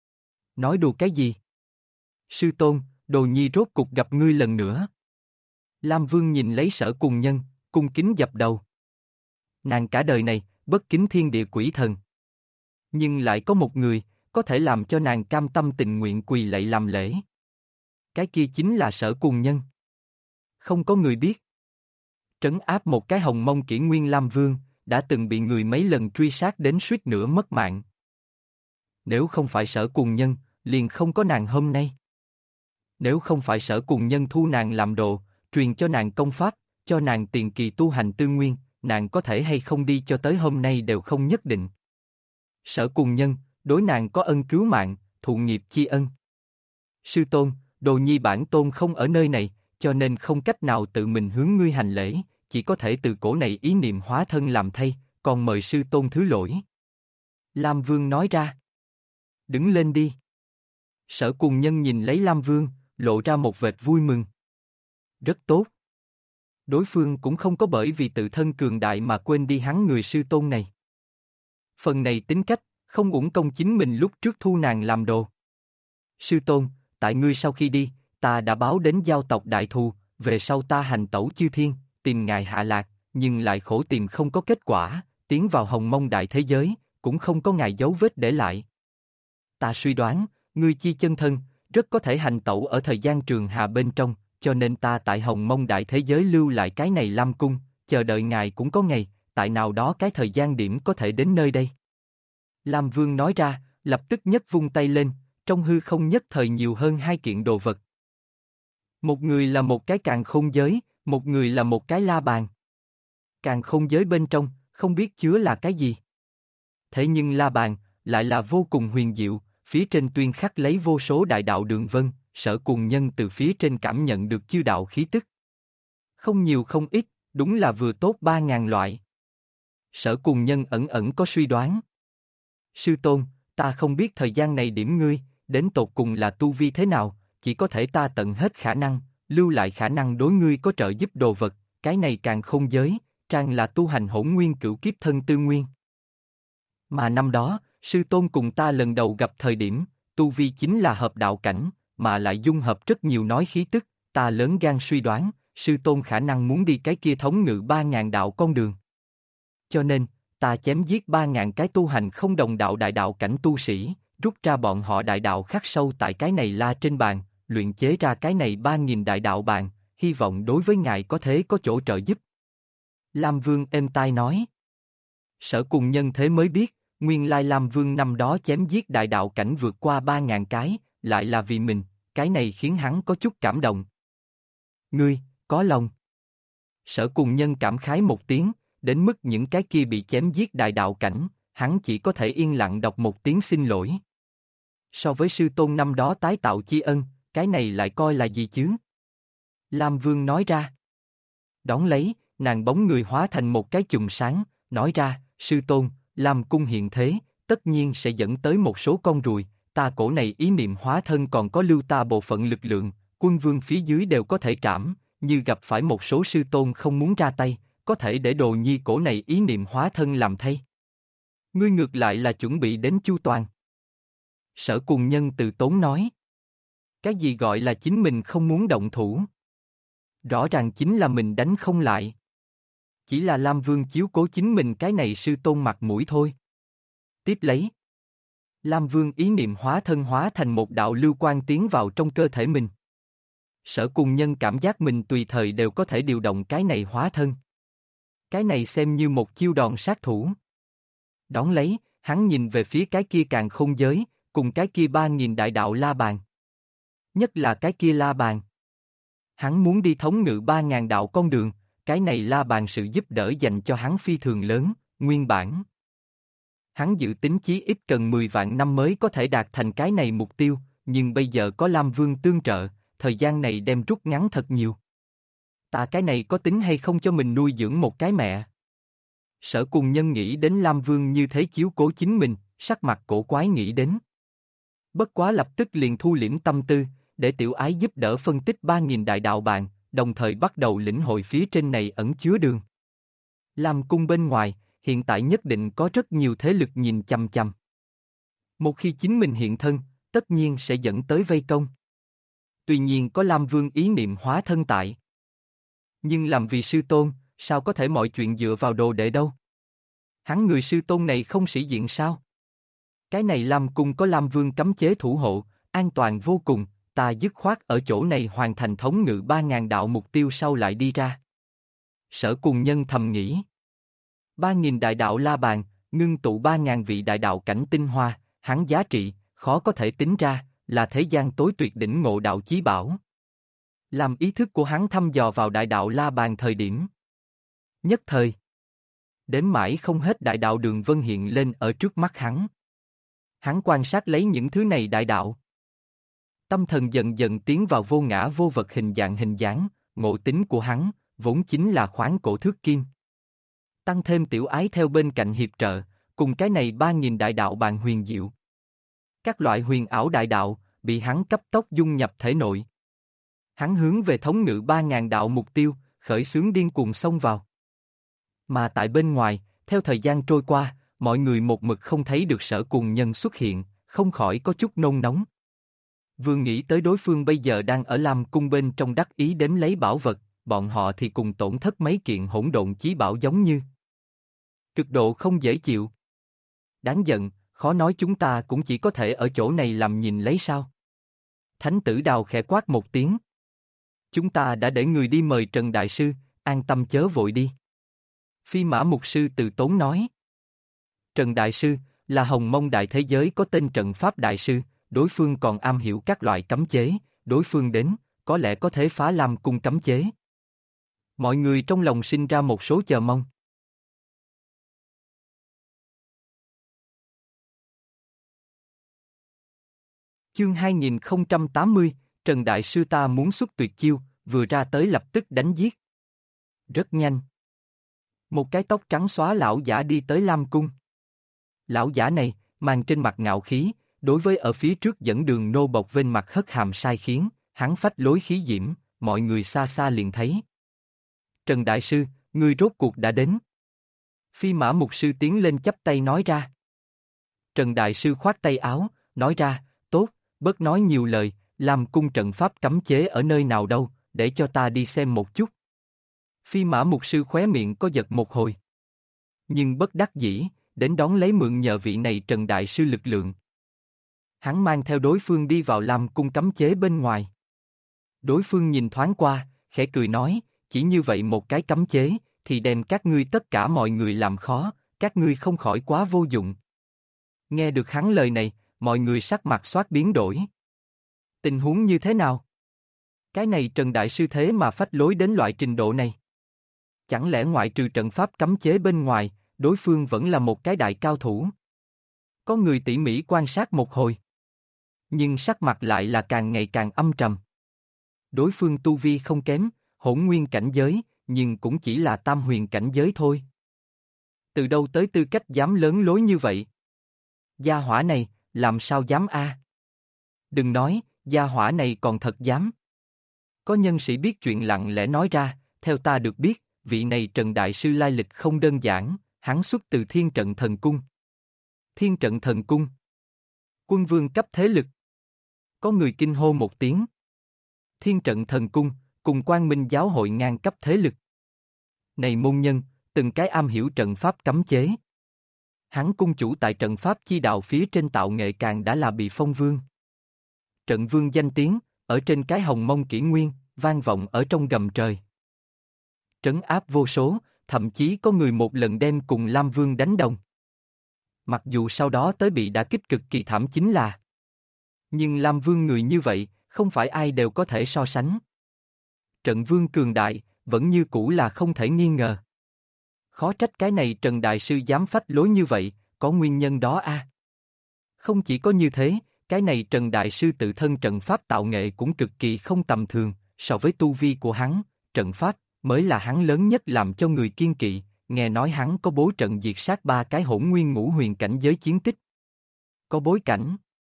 Nói đùa cái gì? Sư tôn, Đồ Nhi rốt cục gặp ngươi lần nữa. Lam Vương nhìn lấy Sở Cùng Nhân, cung kính dập đầu. Nàng cả đời này, bất kính thiên địa quỷ thần. Nhưng lại có một người, có thể làm cho nàng cam tâm tình nguyện quỳ lạy làm lễ. Cái kia chính là Sở Cùng Nhân. Không có người biết. Trấn áp một cái hồng mông Kỷ Nguyên Lam Vương, đã từng bị người mấy lần truy sát đến suýt nữa mất mạng. Nếu không phải Sở Cùng Nhân, liền không có nàng hôm nay. Nếu không phải Sở Cùng Nhân thu nàng làm đồ, truyền cho nàng công pháp, cho nàng tiền kỳ tu hành tư nguyên, nàng có thể hay không đi cho tới hôm nay đều không nhất định. Sở Cùng Nhân, đối nàng có ân cứu mạng, thụ nghiệp chi ân. Sư tôn, Đồ Nhi bản tôn không ở nơi này, cho nên không cách nào tự mình hướng ngươi hành lễ, chỉ có thể từ cổ này ý niệm hóa thân làm thay, còn mời sư tôn thứ lỗi. Lam Vương nói ra. Đứng lên đi. Sở Cùng Nhân nhìn lấy Lam Vương, lộ ra một vệt vui mừng. Rất tốt. Đối phương cũng không có bởi vì tự thân cường đại mà quên đi hắn người sư tôn này. Phần này tính cách, không uổng công chính mình lúc trước thu nàng làm đồ. Sư tôn, tại ngươi sau khi đi, ta đã báo đến giao tộc đại thù, về sau ta hành tẩu chư thiên, tìm ngài hạ lạc, nhưng lại khổ tìm không có kết quả, tiến vào hồng mông đại thế giới, cũng không có ngài dấu vết để lại. Ta suy đoán, ngươi chi chân thân, rất có thể hành tẩu ở thời gian trường hà bên trong, cho nên ta tại hồng mông đại thế giới lưu lại cái này Lam Cung, chờ đợi ngài cũng có ngày, tại nào đó cái thời gian điểm có thể đến nơi đây. Lam Vương nói ra, lập tức nhất vung tay lên, trong hư không nhất thời nhiều hơn hai kiện đồ vật. Một người là một cái càn khôn giới, một người là một cái la bàn. Càn khôn giới bên trong, không biết chứa là cái gì. Thế nhưng la bàn, lại là vô cùng huyền diệu, phía trên tuyên khắc lấy vô số đại đạo đường vân, Sở Cùng Nhân từ phía trên cảm nhận được chư đạo khí tức. Không nhiều không ít, đúng là vừa tốt 3.000 loại. Sở Cùng Nhân ẩn ẩn có suy đoán. Sư tôn, ta không biết thời gian này điểm ngươi, đến tột cùng là tu vi thế nào, chỉ có thể ta tận hết khả năng, lưu lại khả năng đối ngươi có trợ giúp đồ vật, cái này càng không giới, trang là tu hành hỗn nguyên cửu kiếp thân tư nguyên. Mà năm đó, sư tôn cùng ta lần đầu gặp thời điểm, tu vi chính là hợp đạo cảnh, mà lại dung hợp rất nhiều nói khí tức, ta lớn gan suy đoán, sư tôn khả năng muốn đi cái kia thống ngự 3.000 đạo con đường. Cho nên, ta chém giết 3.000 cái tu hành không đồng đạo đại đạo cảnh tu sĩ, rút ra bọn họ đại đạo khắc sâu tại cái này la trên bàn, luyện chế ra cái này 3.000 đại đạo bàn, hy vọng đối với ngài có thể có chỗ trợ giúp. Lam Vương êm tai nói. Sở Cùng Nhân thế mới biết, nguyên lai Lam Vương năm đó chém giết đại đạo cảnh vượt qua 3.000 cái, lại là vì mình, cái này khiến hắn có chút cảm động. Ngươi, có lòng. Sở Cùng Nhân cảm khái một tiếng, đến mức những cái kia bị chém giết đại đạo cảnh, hắn chỉ có thể yên lặng đọc một tiếng xin lỗi. So với sư tôn năm đó tái tạo chi ân, cái này lại coi là gì chứ? Lam Vương nói ra. Đón lấy, nàng bóng người hóa thành một cái chùm sáng, nói ra, sư tôn, Lam Cung hiện thế, tất nhiên sẽ dẫn tới một số con ruồi, ta cổ này ý niệm hóa thân còn có lưu ta bộ phận lực lượng, quân vương phía dưới đều có thể trảm, như gặp phải một số sư tôn không muốn ra tay, có thể để Đồ Nhi cổ này ý niệm hóa thân làm thay. Ngươi ngược lại là chuẩn bị đến chu toàn. Sở Cùng Nhân từ tốn nói. Cái gì gọi là chính mình không muốn động thủ? Rõ ràng chính là mình đánh không lại. Chỉ là Lam Vương chiếu cố chính mình cái này sư tôn mặt mũi thôi. Tiếp lấy. Lam Vương ý niệm hóa thân hóa thành một đạo lưu quang tiến vào trong cơ thể mình. Sở Cùng Nhân cảm giác mình tùy thời đều có thể điều động cái này hóa thân. Cái này xem như một chiêu đòn sát thủ. Đón lấy, hắn nhìn về phía cái kia càn khôn giới, cùng cái kia 3.000 đại đạo la bàn. Nhất là cái kia la bàn. Hắn muốn đi thống ngự 3.000 đạo con đường, cái này la bàn sự giúp đỡ dành cho hắn phi thường lớn, nguyên bản. Hắn dự tính chí ít cần 10 vạn năm mới có thể đạt thành cái này mục tiêu, nhưng bây giờ có Lam Vương tương trợ, thời gian này đem rút ngắn thật nhiều. Ta cái này có tính hay không cho mình nuôi dưỡng một cái mẹ? Sở Cùng Nhân nghĩ đến Lam Vương như thế chiếu cố chính mình, sắc mặt cổ quái nghĩ đến. Bất quá lập tức liền thu liễm tâm tư, để tiểu ái giúp đỡ phân tích 3.000 đại đạo bàn, đồng thời bắt đầu lĩnh hội phía trên này ẩn chứa đường. Lam cung bên ngoài, hiện tại nhất định có rất nhiều thế lực nhìn chằm chằm. Một khi chính mình hiện thân, tất nhiên sẽ dẫn tới vây công. Tuy nhiên có Lam Vương ý niệm hóa thân tại. Nhưng làm vì sư tôn, sao có thể mọi chuyện dựa vào đồ đệ đâu? Hắn người sư tôn này không sĩ diện sao? Cái này Lam cung có Lam Vương cấm chế thủ hộ, an toàn vô cùng, ta dứt khoát ở chỗ này hoàn thành thống ngự 3.000 đạo mục tiêu sau lại đi ra. Sở Cùng Nhân thầm nghĩ. 3.000 đại đạo la bàn, ngưng tụ 3.000 vị đại đạo cảnh tinh hoa, hắn giá trị, khó có thể tính ra, là thế gian tối tuyệt đỉnh ngộ đạo chí bảo. Làm ý thức của hắn thăm dò vào đại đạo la bàn thời điểm. Nhất thời. Đếm mãi không hết đại đạo đường vân hiện lên ở trước mắt hắn. Hắn quan sát lấy những thứ này đại đạo. Tâm thần dần dần tiến vào vô ngã vô vật hình dáng, ngộ tính của hắn, vốn chính là khoáng cổ thước kim. Tăng thêm tiểu ái theo bên cạnh hiệp trợ, cùng cái này 3.000 đại đạo bàn huyền diệu. Các loại huyền ảo đại đạo, bị hắn cấp tốc dung nhập thể nội. Hắn hướng về thống ngự 3.000 đạo mục tiêu, khởi xướng điên cuồng xông vào. Mà tại bên ngoài, theo thời gian trôi qua, mọi người một mực không thấy được Sở Cùng Nhân xuất hiện, không khỏi có chút nôn nóng. Vừa nghĩ tới đối phương bây giờ đang ở Lam cung bên trong đắc ý đếm lấy bảo vật, bọn họ thì cùng tổn thất mấy kiện hỗn độn chí bảo giống như. Cực độ không dễ chịu. Đáng giận, khó nói chúng ta cũng chỉ có thể ở chỗ này làm nhìn lấy sao. Thánh tử Đào khẽ quát một tiếng. Chúng ta đã để người đi mời Trần Đại Sư, an tâm chớ vội đi. Phi Mã Mục Sư từ tốn nói. Trần Đại Sư, là Hồng Mông Đại Thế Giới có tên Trận Pháp Đại Sư, đối phương còn am hiểu các loại cấm chế, đối phương đến, có lẽ có thể phá Lam cung cấm chế. Mọi người trong lòng sinh ra một số chờ mong. Chương 2080, Trần Đại Sư ta muốn xuất tuyệt chiêu, vừa ra tới lập tức đánh giết. Rất nhanh. Một cái tóc trắng xóa lão giả đi tới Lam cung. Lão giả này, mang trên mặt ngạo khí, đối với ở phía trước dẫn đường nô bộc bên mặt hất hàm sai khiến, hắn phách lối khí diễm, mọi người xa xa liền thấy. Trần Đại Sư, ngươi rốt cuộc đã đến. Phi Mã Mục Sư tiến lên chắp tay nói ra. Trần Đại Sư khoát tay áo, nói ra, tốt, bớt nói nhiều lời, làm cung trận pháp cấm chế ở nơi nào đâu, để cho ta đi xem một chút. Phi Mã Mục Sư khóe miệng có giật một hồi. Nhưng bất đắc dĩ, đến đón lấy mượn nhờ vị này Trần Đại Sư lực lượng. Hắn mang theo đối phương đi vào làm cung cấm chế bên ngoài. Đối phương nhìn thoáng qua, khẽ cười nói, chỉ như vậy một cái cấm chế, thì đem các ngươi tất cả mọi người làm khó, các ngươi không khỏi quá vô dụng. Nghe được hắn lời này, mọi người sắc mặt xoát biến đổi. Tình huống như thế nào? Cái này Trần Đại Sư thế mà phách lối đến loại trình độ này. Chẳng lẽ ngoại trừ trận pháp cấm chế bên ngoài, đối phương vẫn là một cái đại cao thủ? Có người tỉ mỉ quan sát một hồi. Nhưng sắc mặt lại là càng ngày càng âm trầm. Đối phương tu vi không kém, hỗn nguyên cảnh giới, nhưng cũng chỉ là tam huyền cảnh giới thôi. Từ đâu tới tư cách dám lớn lối như vậy? Gia hỏa này, làm sao dám a? Đừng nói, gia hỏa này còn thật dám. Có nhân sĩ biết chuyện lặng lẽ nói ra, theo ta được biết, vị này Trần Đại Sư lai lịch không đơn giản, hắn xuất từ Thiên Trận Thần Cung. Thiên Trận Thần Cung. Quân vương cấp thế lực. Có người kinh hô một tiếng. Thiên Trận Thần Cung, cùng Quang Minh Giáo hội ngang cấp thế lực. Này môn nhân, từng cái am hiểu trận pháp cấm chế. Hắn cung chủ tại trận pháp chi đạo phía trên tạo nghệ càng đã là bị phong vương. Trận vương danh tiếng, ở trên cái hồng mông kỷ nguyên, vang vọng ở trong gầm trời. Trấn áp vô số, thậm chí có người một lần đem cùng Lam Vương đánh đồng. Mặc dù sau đó tới bị đả kích cực kỳ thảm chính là. Nhưng Lam Vương người như vậy, không phải ai đều có thể so sánh. Trận vương cường đại, vẫn như cũ là không thể nghi ngờ. Khó trách cái này Trần Đại Sư dám phách lối như vậy, có nguyên nhân đó a. Không chỉ có như thế, cái này Trần Đại Sư tự thân trận pháp tạo nghệ cũng cực kỳ không tầm thường, so với tu vi của hắn, trận pháp mới là hắn lớn nhất làm cho người kiên kỵ, nghe nói hắn có bố trận diệt sát 3 cái hỗn nguyên ngũ huyền cảnh giới chiến tích. Có bối cảnh,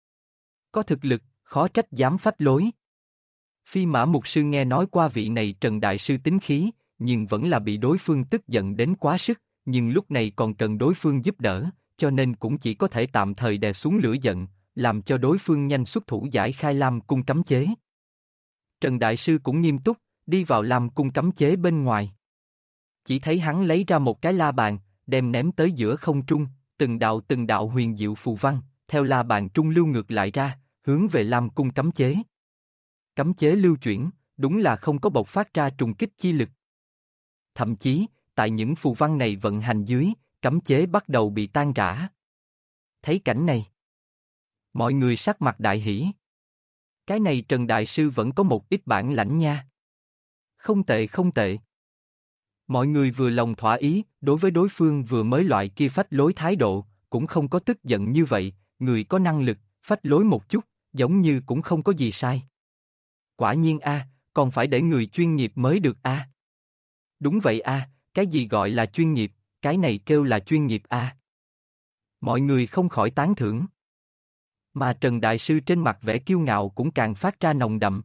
có thực lực, khó trách dám phách lối. Phi Mã Mục Sư nghe nói qua vị này Trần Đại Sư tính khí, nhưng vẫn là bị đối phương tức giận đến quá sức, nhưng lúc này còn cần đối phương giúp đỡ, cho nên cũng chỉ có thể tạm thời đè xuống lửa giận, làm cho đối phương nhanh xuất thủ giải khai Lam Cung cấm chế. Trần Đại Sư cũng nghiêm túc, đi vào Lam Cung cấm chế bên ngoài. Chỉ thấy hắn lấy ra một cái la bàn, đem ném tới giữa không trung, từng đạo huyền diệu phù văn, theo la bàn trung lưu ngược lại ra, hướng về Lam Cung cấm chế. Cấm chế lưu chuyển, đúng là không có bộc phát ra trùng kích chi lực. Thậm chí, tại những phù văn này vận hành dưới, cấm chế bắt đầu bị tan rã. Thấy cảnh này, mọi người sắc mặt đại hỉ. Cái này Trần Đại Sư vẫn có một ít bản lãnh nha. Không tệ không tệ. Mọi người vừa lòng thỏa ý, đối với đối phương vừa mới loại kia phách lối thái độ, cũng không có tức giận như vậy, người có năng lực, phách lối một chút, giống như cũng không có gì sai. Quả nhiên a, còn phải để người chuyên nghiệp mới được a. Đúng vậy a, cái gì gọi là chuyên nghiệp, cái này kêu là chuyên nghiệp a. Mọi người không khỏi tán thưởng. Mà Trần Đại Sư trên mặt vẻ kiêu ngạo cũng càng phát ra nồng đậm.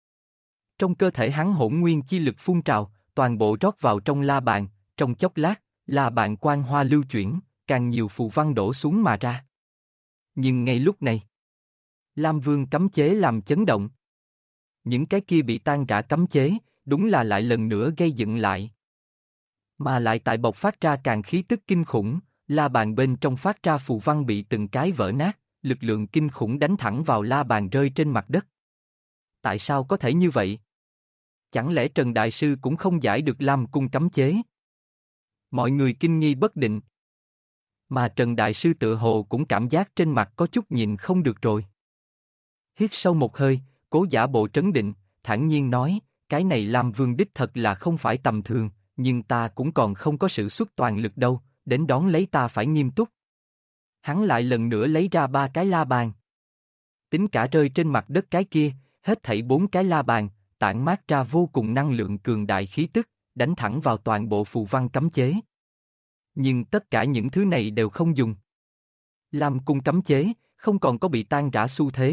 Trong cơ thể hắn hỗn nguyên chi lực phun trào, toàn bộ rót vào trong la bàn, trong chốc lát, la bàn quang hoa lưu chuyển, càng nhiều phù văn đổ xuống mà ra. Nhưng ngay lúc này, Lam Vương cấm chế làm chấn động. Những cái kia bị tan rã cấm chế, đúng là lại lần nữa gây dựng lại. Mà lại tại bộc phát ra càng khí tức kinh khủng, la bàn bên trong phát ra phù văn bị từng cái vỡ nát, lực lượng kinh khủng đánh thẳng vào la bàn rơi trên mặt đất. Tại sao có thể như vậy? Chẳng lẽ Trần Đại Sư cũng không giải được Lam Cung cấm chế? Mọi người kinh nghi bất định. Mà Trần Đại Sư tự hồ cũng cảm giác trên mặt có chút nhìn không được rồi. Hít sâu một hơi, cố giả bộ trấn định, thản nhiên nói, cái này Lam Vương đích thật là không phải tầm thường, nhưng ta cũng còn không có sự xuất toàn lực đâu, đến đón lấy ta phải nghiêm túc. Hắn lại lần nữa lấy ra 3 cái la bàn. Tính cả rơi trên mặt đất cái kia, hết thảy 4 cái la bàn, tản mát ra vô cùng năng lượng cường đại khí tức, đánh thẳng vào toàn bộ phù văn cấm chế. Nhưng tất cả những thứ này đều không dùng. Lam Cung cấm chế, không còn có bị tan rã xu thế.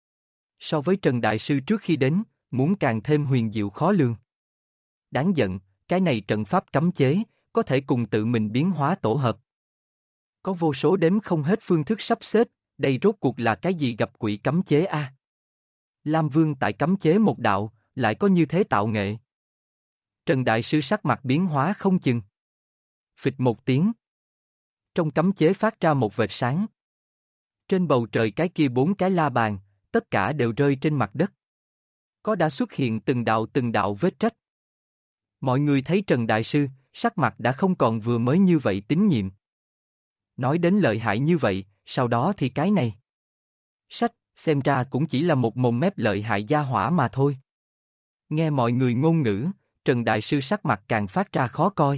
So với Trần Đại Sư trước khi đến, muốn càng thêm huyền diệu khó lường. Đáng giận, cái này trận pháp cấm chế, có thể cùng tự mình biến hóa tổ hợp. Có vô số đếm không hết phương thức sắp xếp, đây rốt cuộc là cái gì gặp quỷ cấm chế a? Lam Vương tại cấm chế một đạo, lại có như thế tạo nghệ. Trần Đại Sư sắc mặt biến hóa không chừng. Phịch một tiếng. Trong cấm chế phát ra một vệt sáng. Trên bầu trời cái kia 4 cái la bàn, tất cả đều rơi trên mặt đất. Có đã xuất hiện từng đạo vết rách. Mọi người thấy Trần Đại Sư, sắc mặt đã không còn vừa mới như vậy tín nhiệm. Nói đến lợi hại như vậy, sau đó thì cái này. Sách, xem ra cũng chỉ là một mồm mép lợi hại gia hỏa mà thôi. Nghe mọi người ngôn ngữ, Trần Đại Sư sắc mặt càng phát ra khó coi.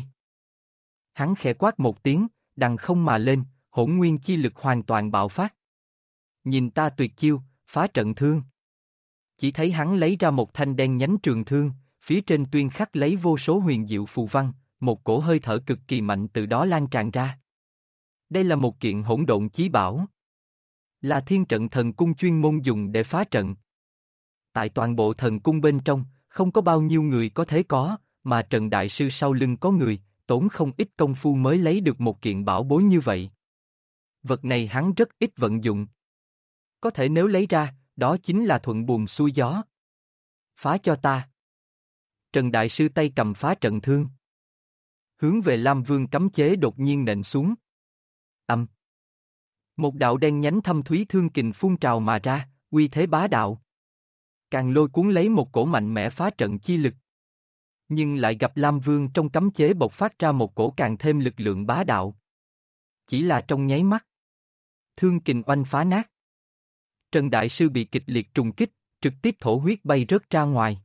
Hắn khẽ quát một tiếng, đằng không mà lên, hỗn nguyên chi lực hoàn toàn bạo phát. Nhìn ta tuyệt chiêu, phá trận thương. Chỉ thấy hắn lấy ra một thanh đen nhánh trường thương, phía trên tuyên khắc lấy vô số huyền diệu phù văn, một cổ hơi thở cực kỳ mạnh từ đó lan tràn ra. Đây là một kiện hỗn độn chí bảo. Là thiên trận thần cung chuyên môn dùng để phá trận. Tại toàn bộ thần cung bên trong, không có bao nhiêu người có thể có, mà Trần Đại Sư sau lưng có người, tốn không ít công phu mới lấy được một kiện bảo bối như vậy. Vật này hắn rất ít vận dụng. Có thể nếu lấy ra, đó chính là thuận buồm xuôi gió. Phá cho ta. Trần Đại Sư tay cầm phá trận thương. Hướng về Lam Vương cấm chế đột nhiên nện xuống. Âm. Một đạo đen nhánh thâm thúy thương kình phun trào mà ra, uy thế bá đạo. Càng lôi cuốn lấy một cổ mạnh mẽ phá trận chi lực. Nhưng lại gặp Lam Vương trong cấm chế bộc phát ra một cổ càng thêm lực lượng bá đạo. Chỉ là trong nháy mắt. Thương kình oanh phá nát. Trần Đại Sư bị kịch liệt trùng kích, trực tiếp thổ huyết bay rớt ra ngoài.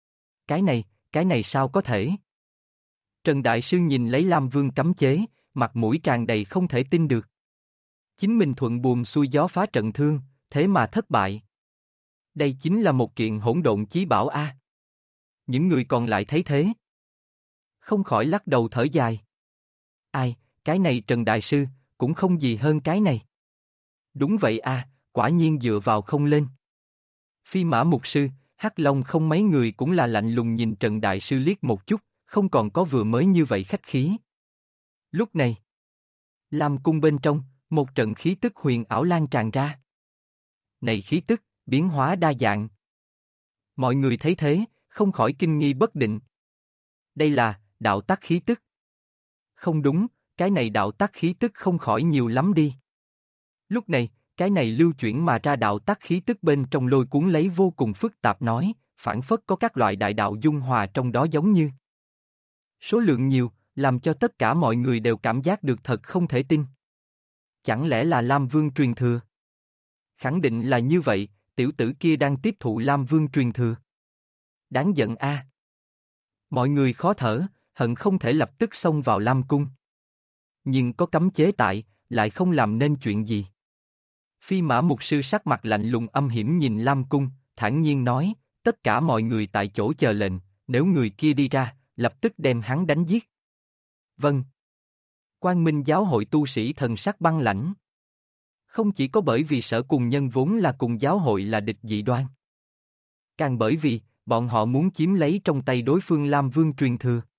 Cái này sao có thể? Trần Đại Sư nhìn lấy Lam Vương cấm chế, mặt mũi tràn đầy không thể tin được. Chính mình thuận buồm xuôi gió phá trận thương, thế mà thất bại. Đây chính là một kiện hỗn độn chí bảo a. Những người còn lại thấy thế. Không khỏi lắc đầu thở dài. Ai, cái này Trần Đại Sư, cũng không gì hơn cái này. Đúng vậy a, quả nhiên dựa vào không lên. Phi Mã Mục Sư, Hắc Long không mấy người cũng là lạnh lùng nhìn Trần Đại Sư liếc một chút, không còn có vừa mới như vậy khách khí. Lúc này, Lam cung bên trong, một trận khí tức huyền ảo lan tràn ra. Này khí tức, biến hóa đa dạng. Mọi người thấy thế, không khỏi kinh nghi bất định. Đây là, đạo tắc khí tức. Không đúng, cái này đạo tắc khí tức không khỏi nhiều lắm đi. Lúc này, cái này lưu chuyển mà ra đạo tắc khí tức bên trong lôi cuốn lấy vô cùng phức tạp nói, phản phất có các loại đại đạo dung hòa trong đó giống như. Số lượng nhiều, làm cho tất cả mọi người đều cảm giác được thật không thể tin. Chẳng lẽ là Lam Vương truyền thừa? Khẳng định là như vậy, tiểu tử kia đang tiếp thụ Lam Vương truyền thừa. Đáng giận a. Mọi người khó thở, hận không thể lập tức xông vào Lam cung. Nhưng có cấm chế tại, lại không làm nên chuyện gì. Phi Mã Mục Sư sắc mặt lạnh lùng âm hiểm nhìn Lam cung, thản nhiên nói, tất cả mọi người tại chỗ chờ lệnh, nếu người kia đi ra, lập tức đem hắn đánh giết. Vâng. Quang Minh giáo hội tu sĩ thần sắc băng lãnh. Không chỉ có bởi vì Sở Cùng Nhân vốn là cùng giáo hội là địch dị đoan. Càng bởi vì, bọn họ muốn chiếm lấy trong tay đối phương Lam Vương truyền thừa.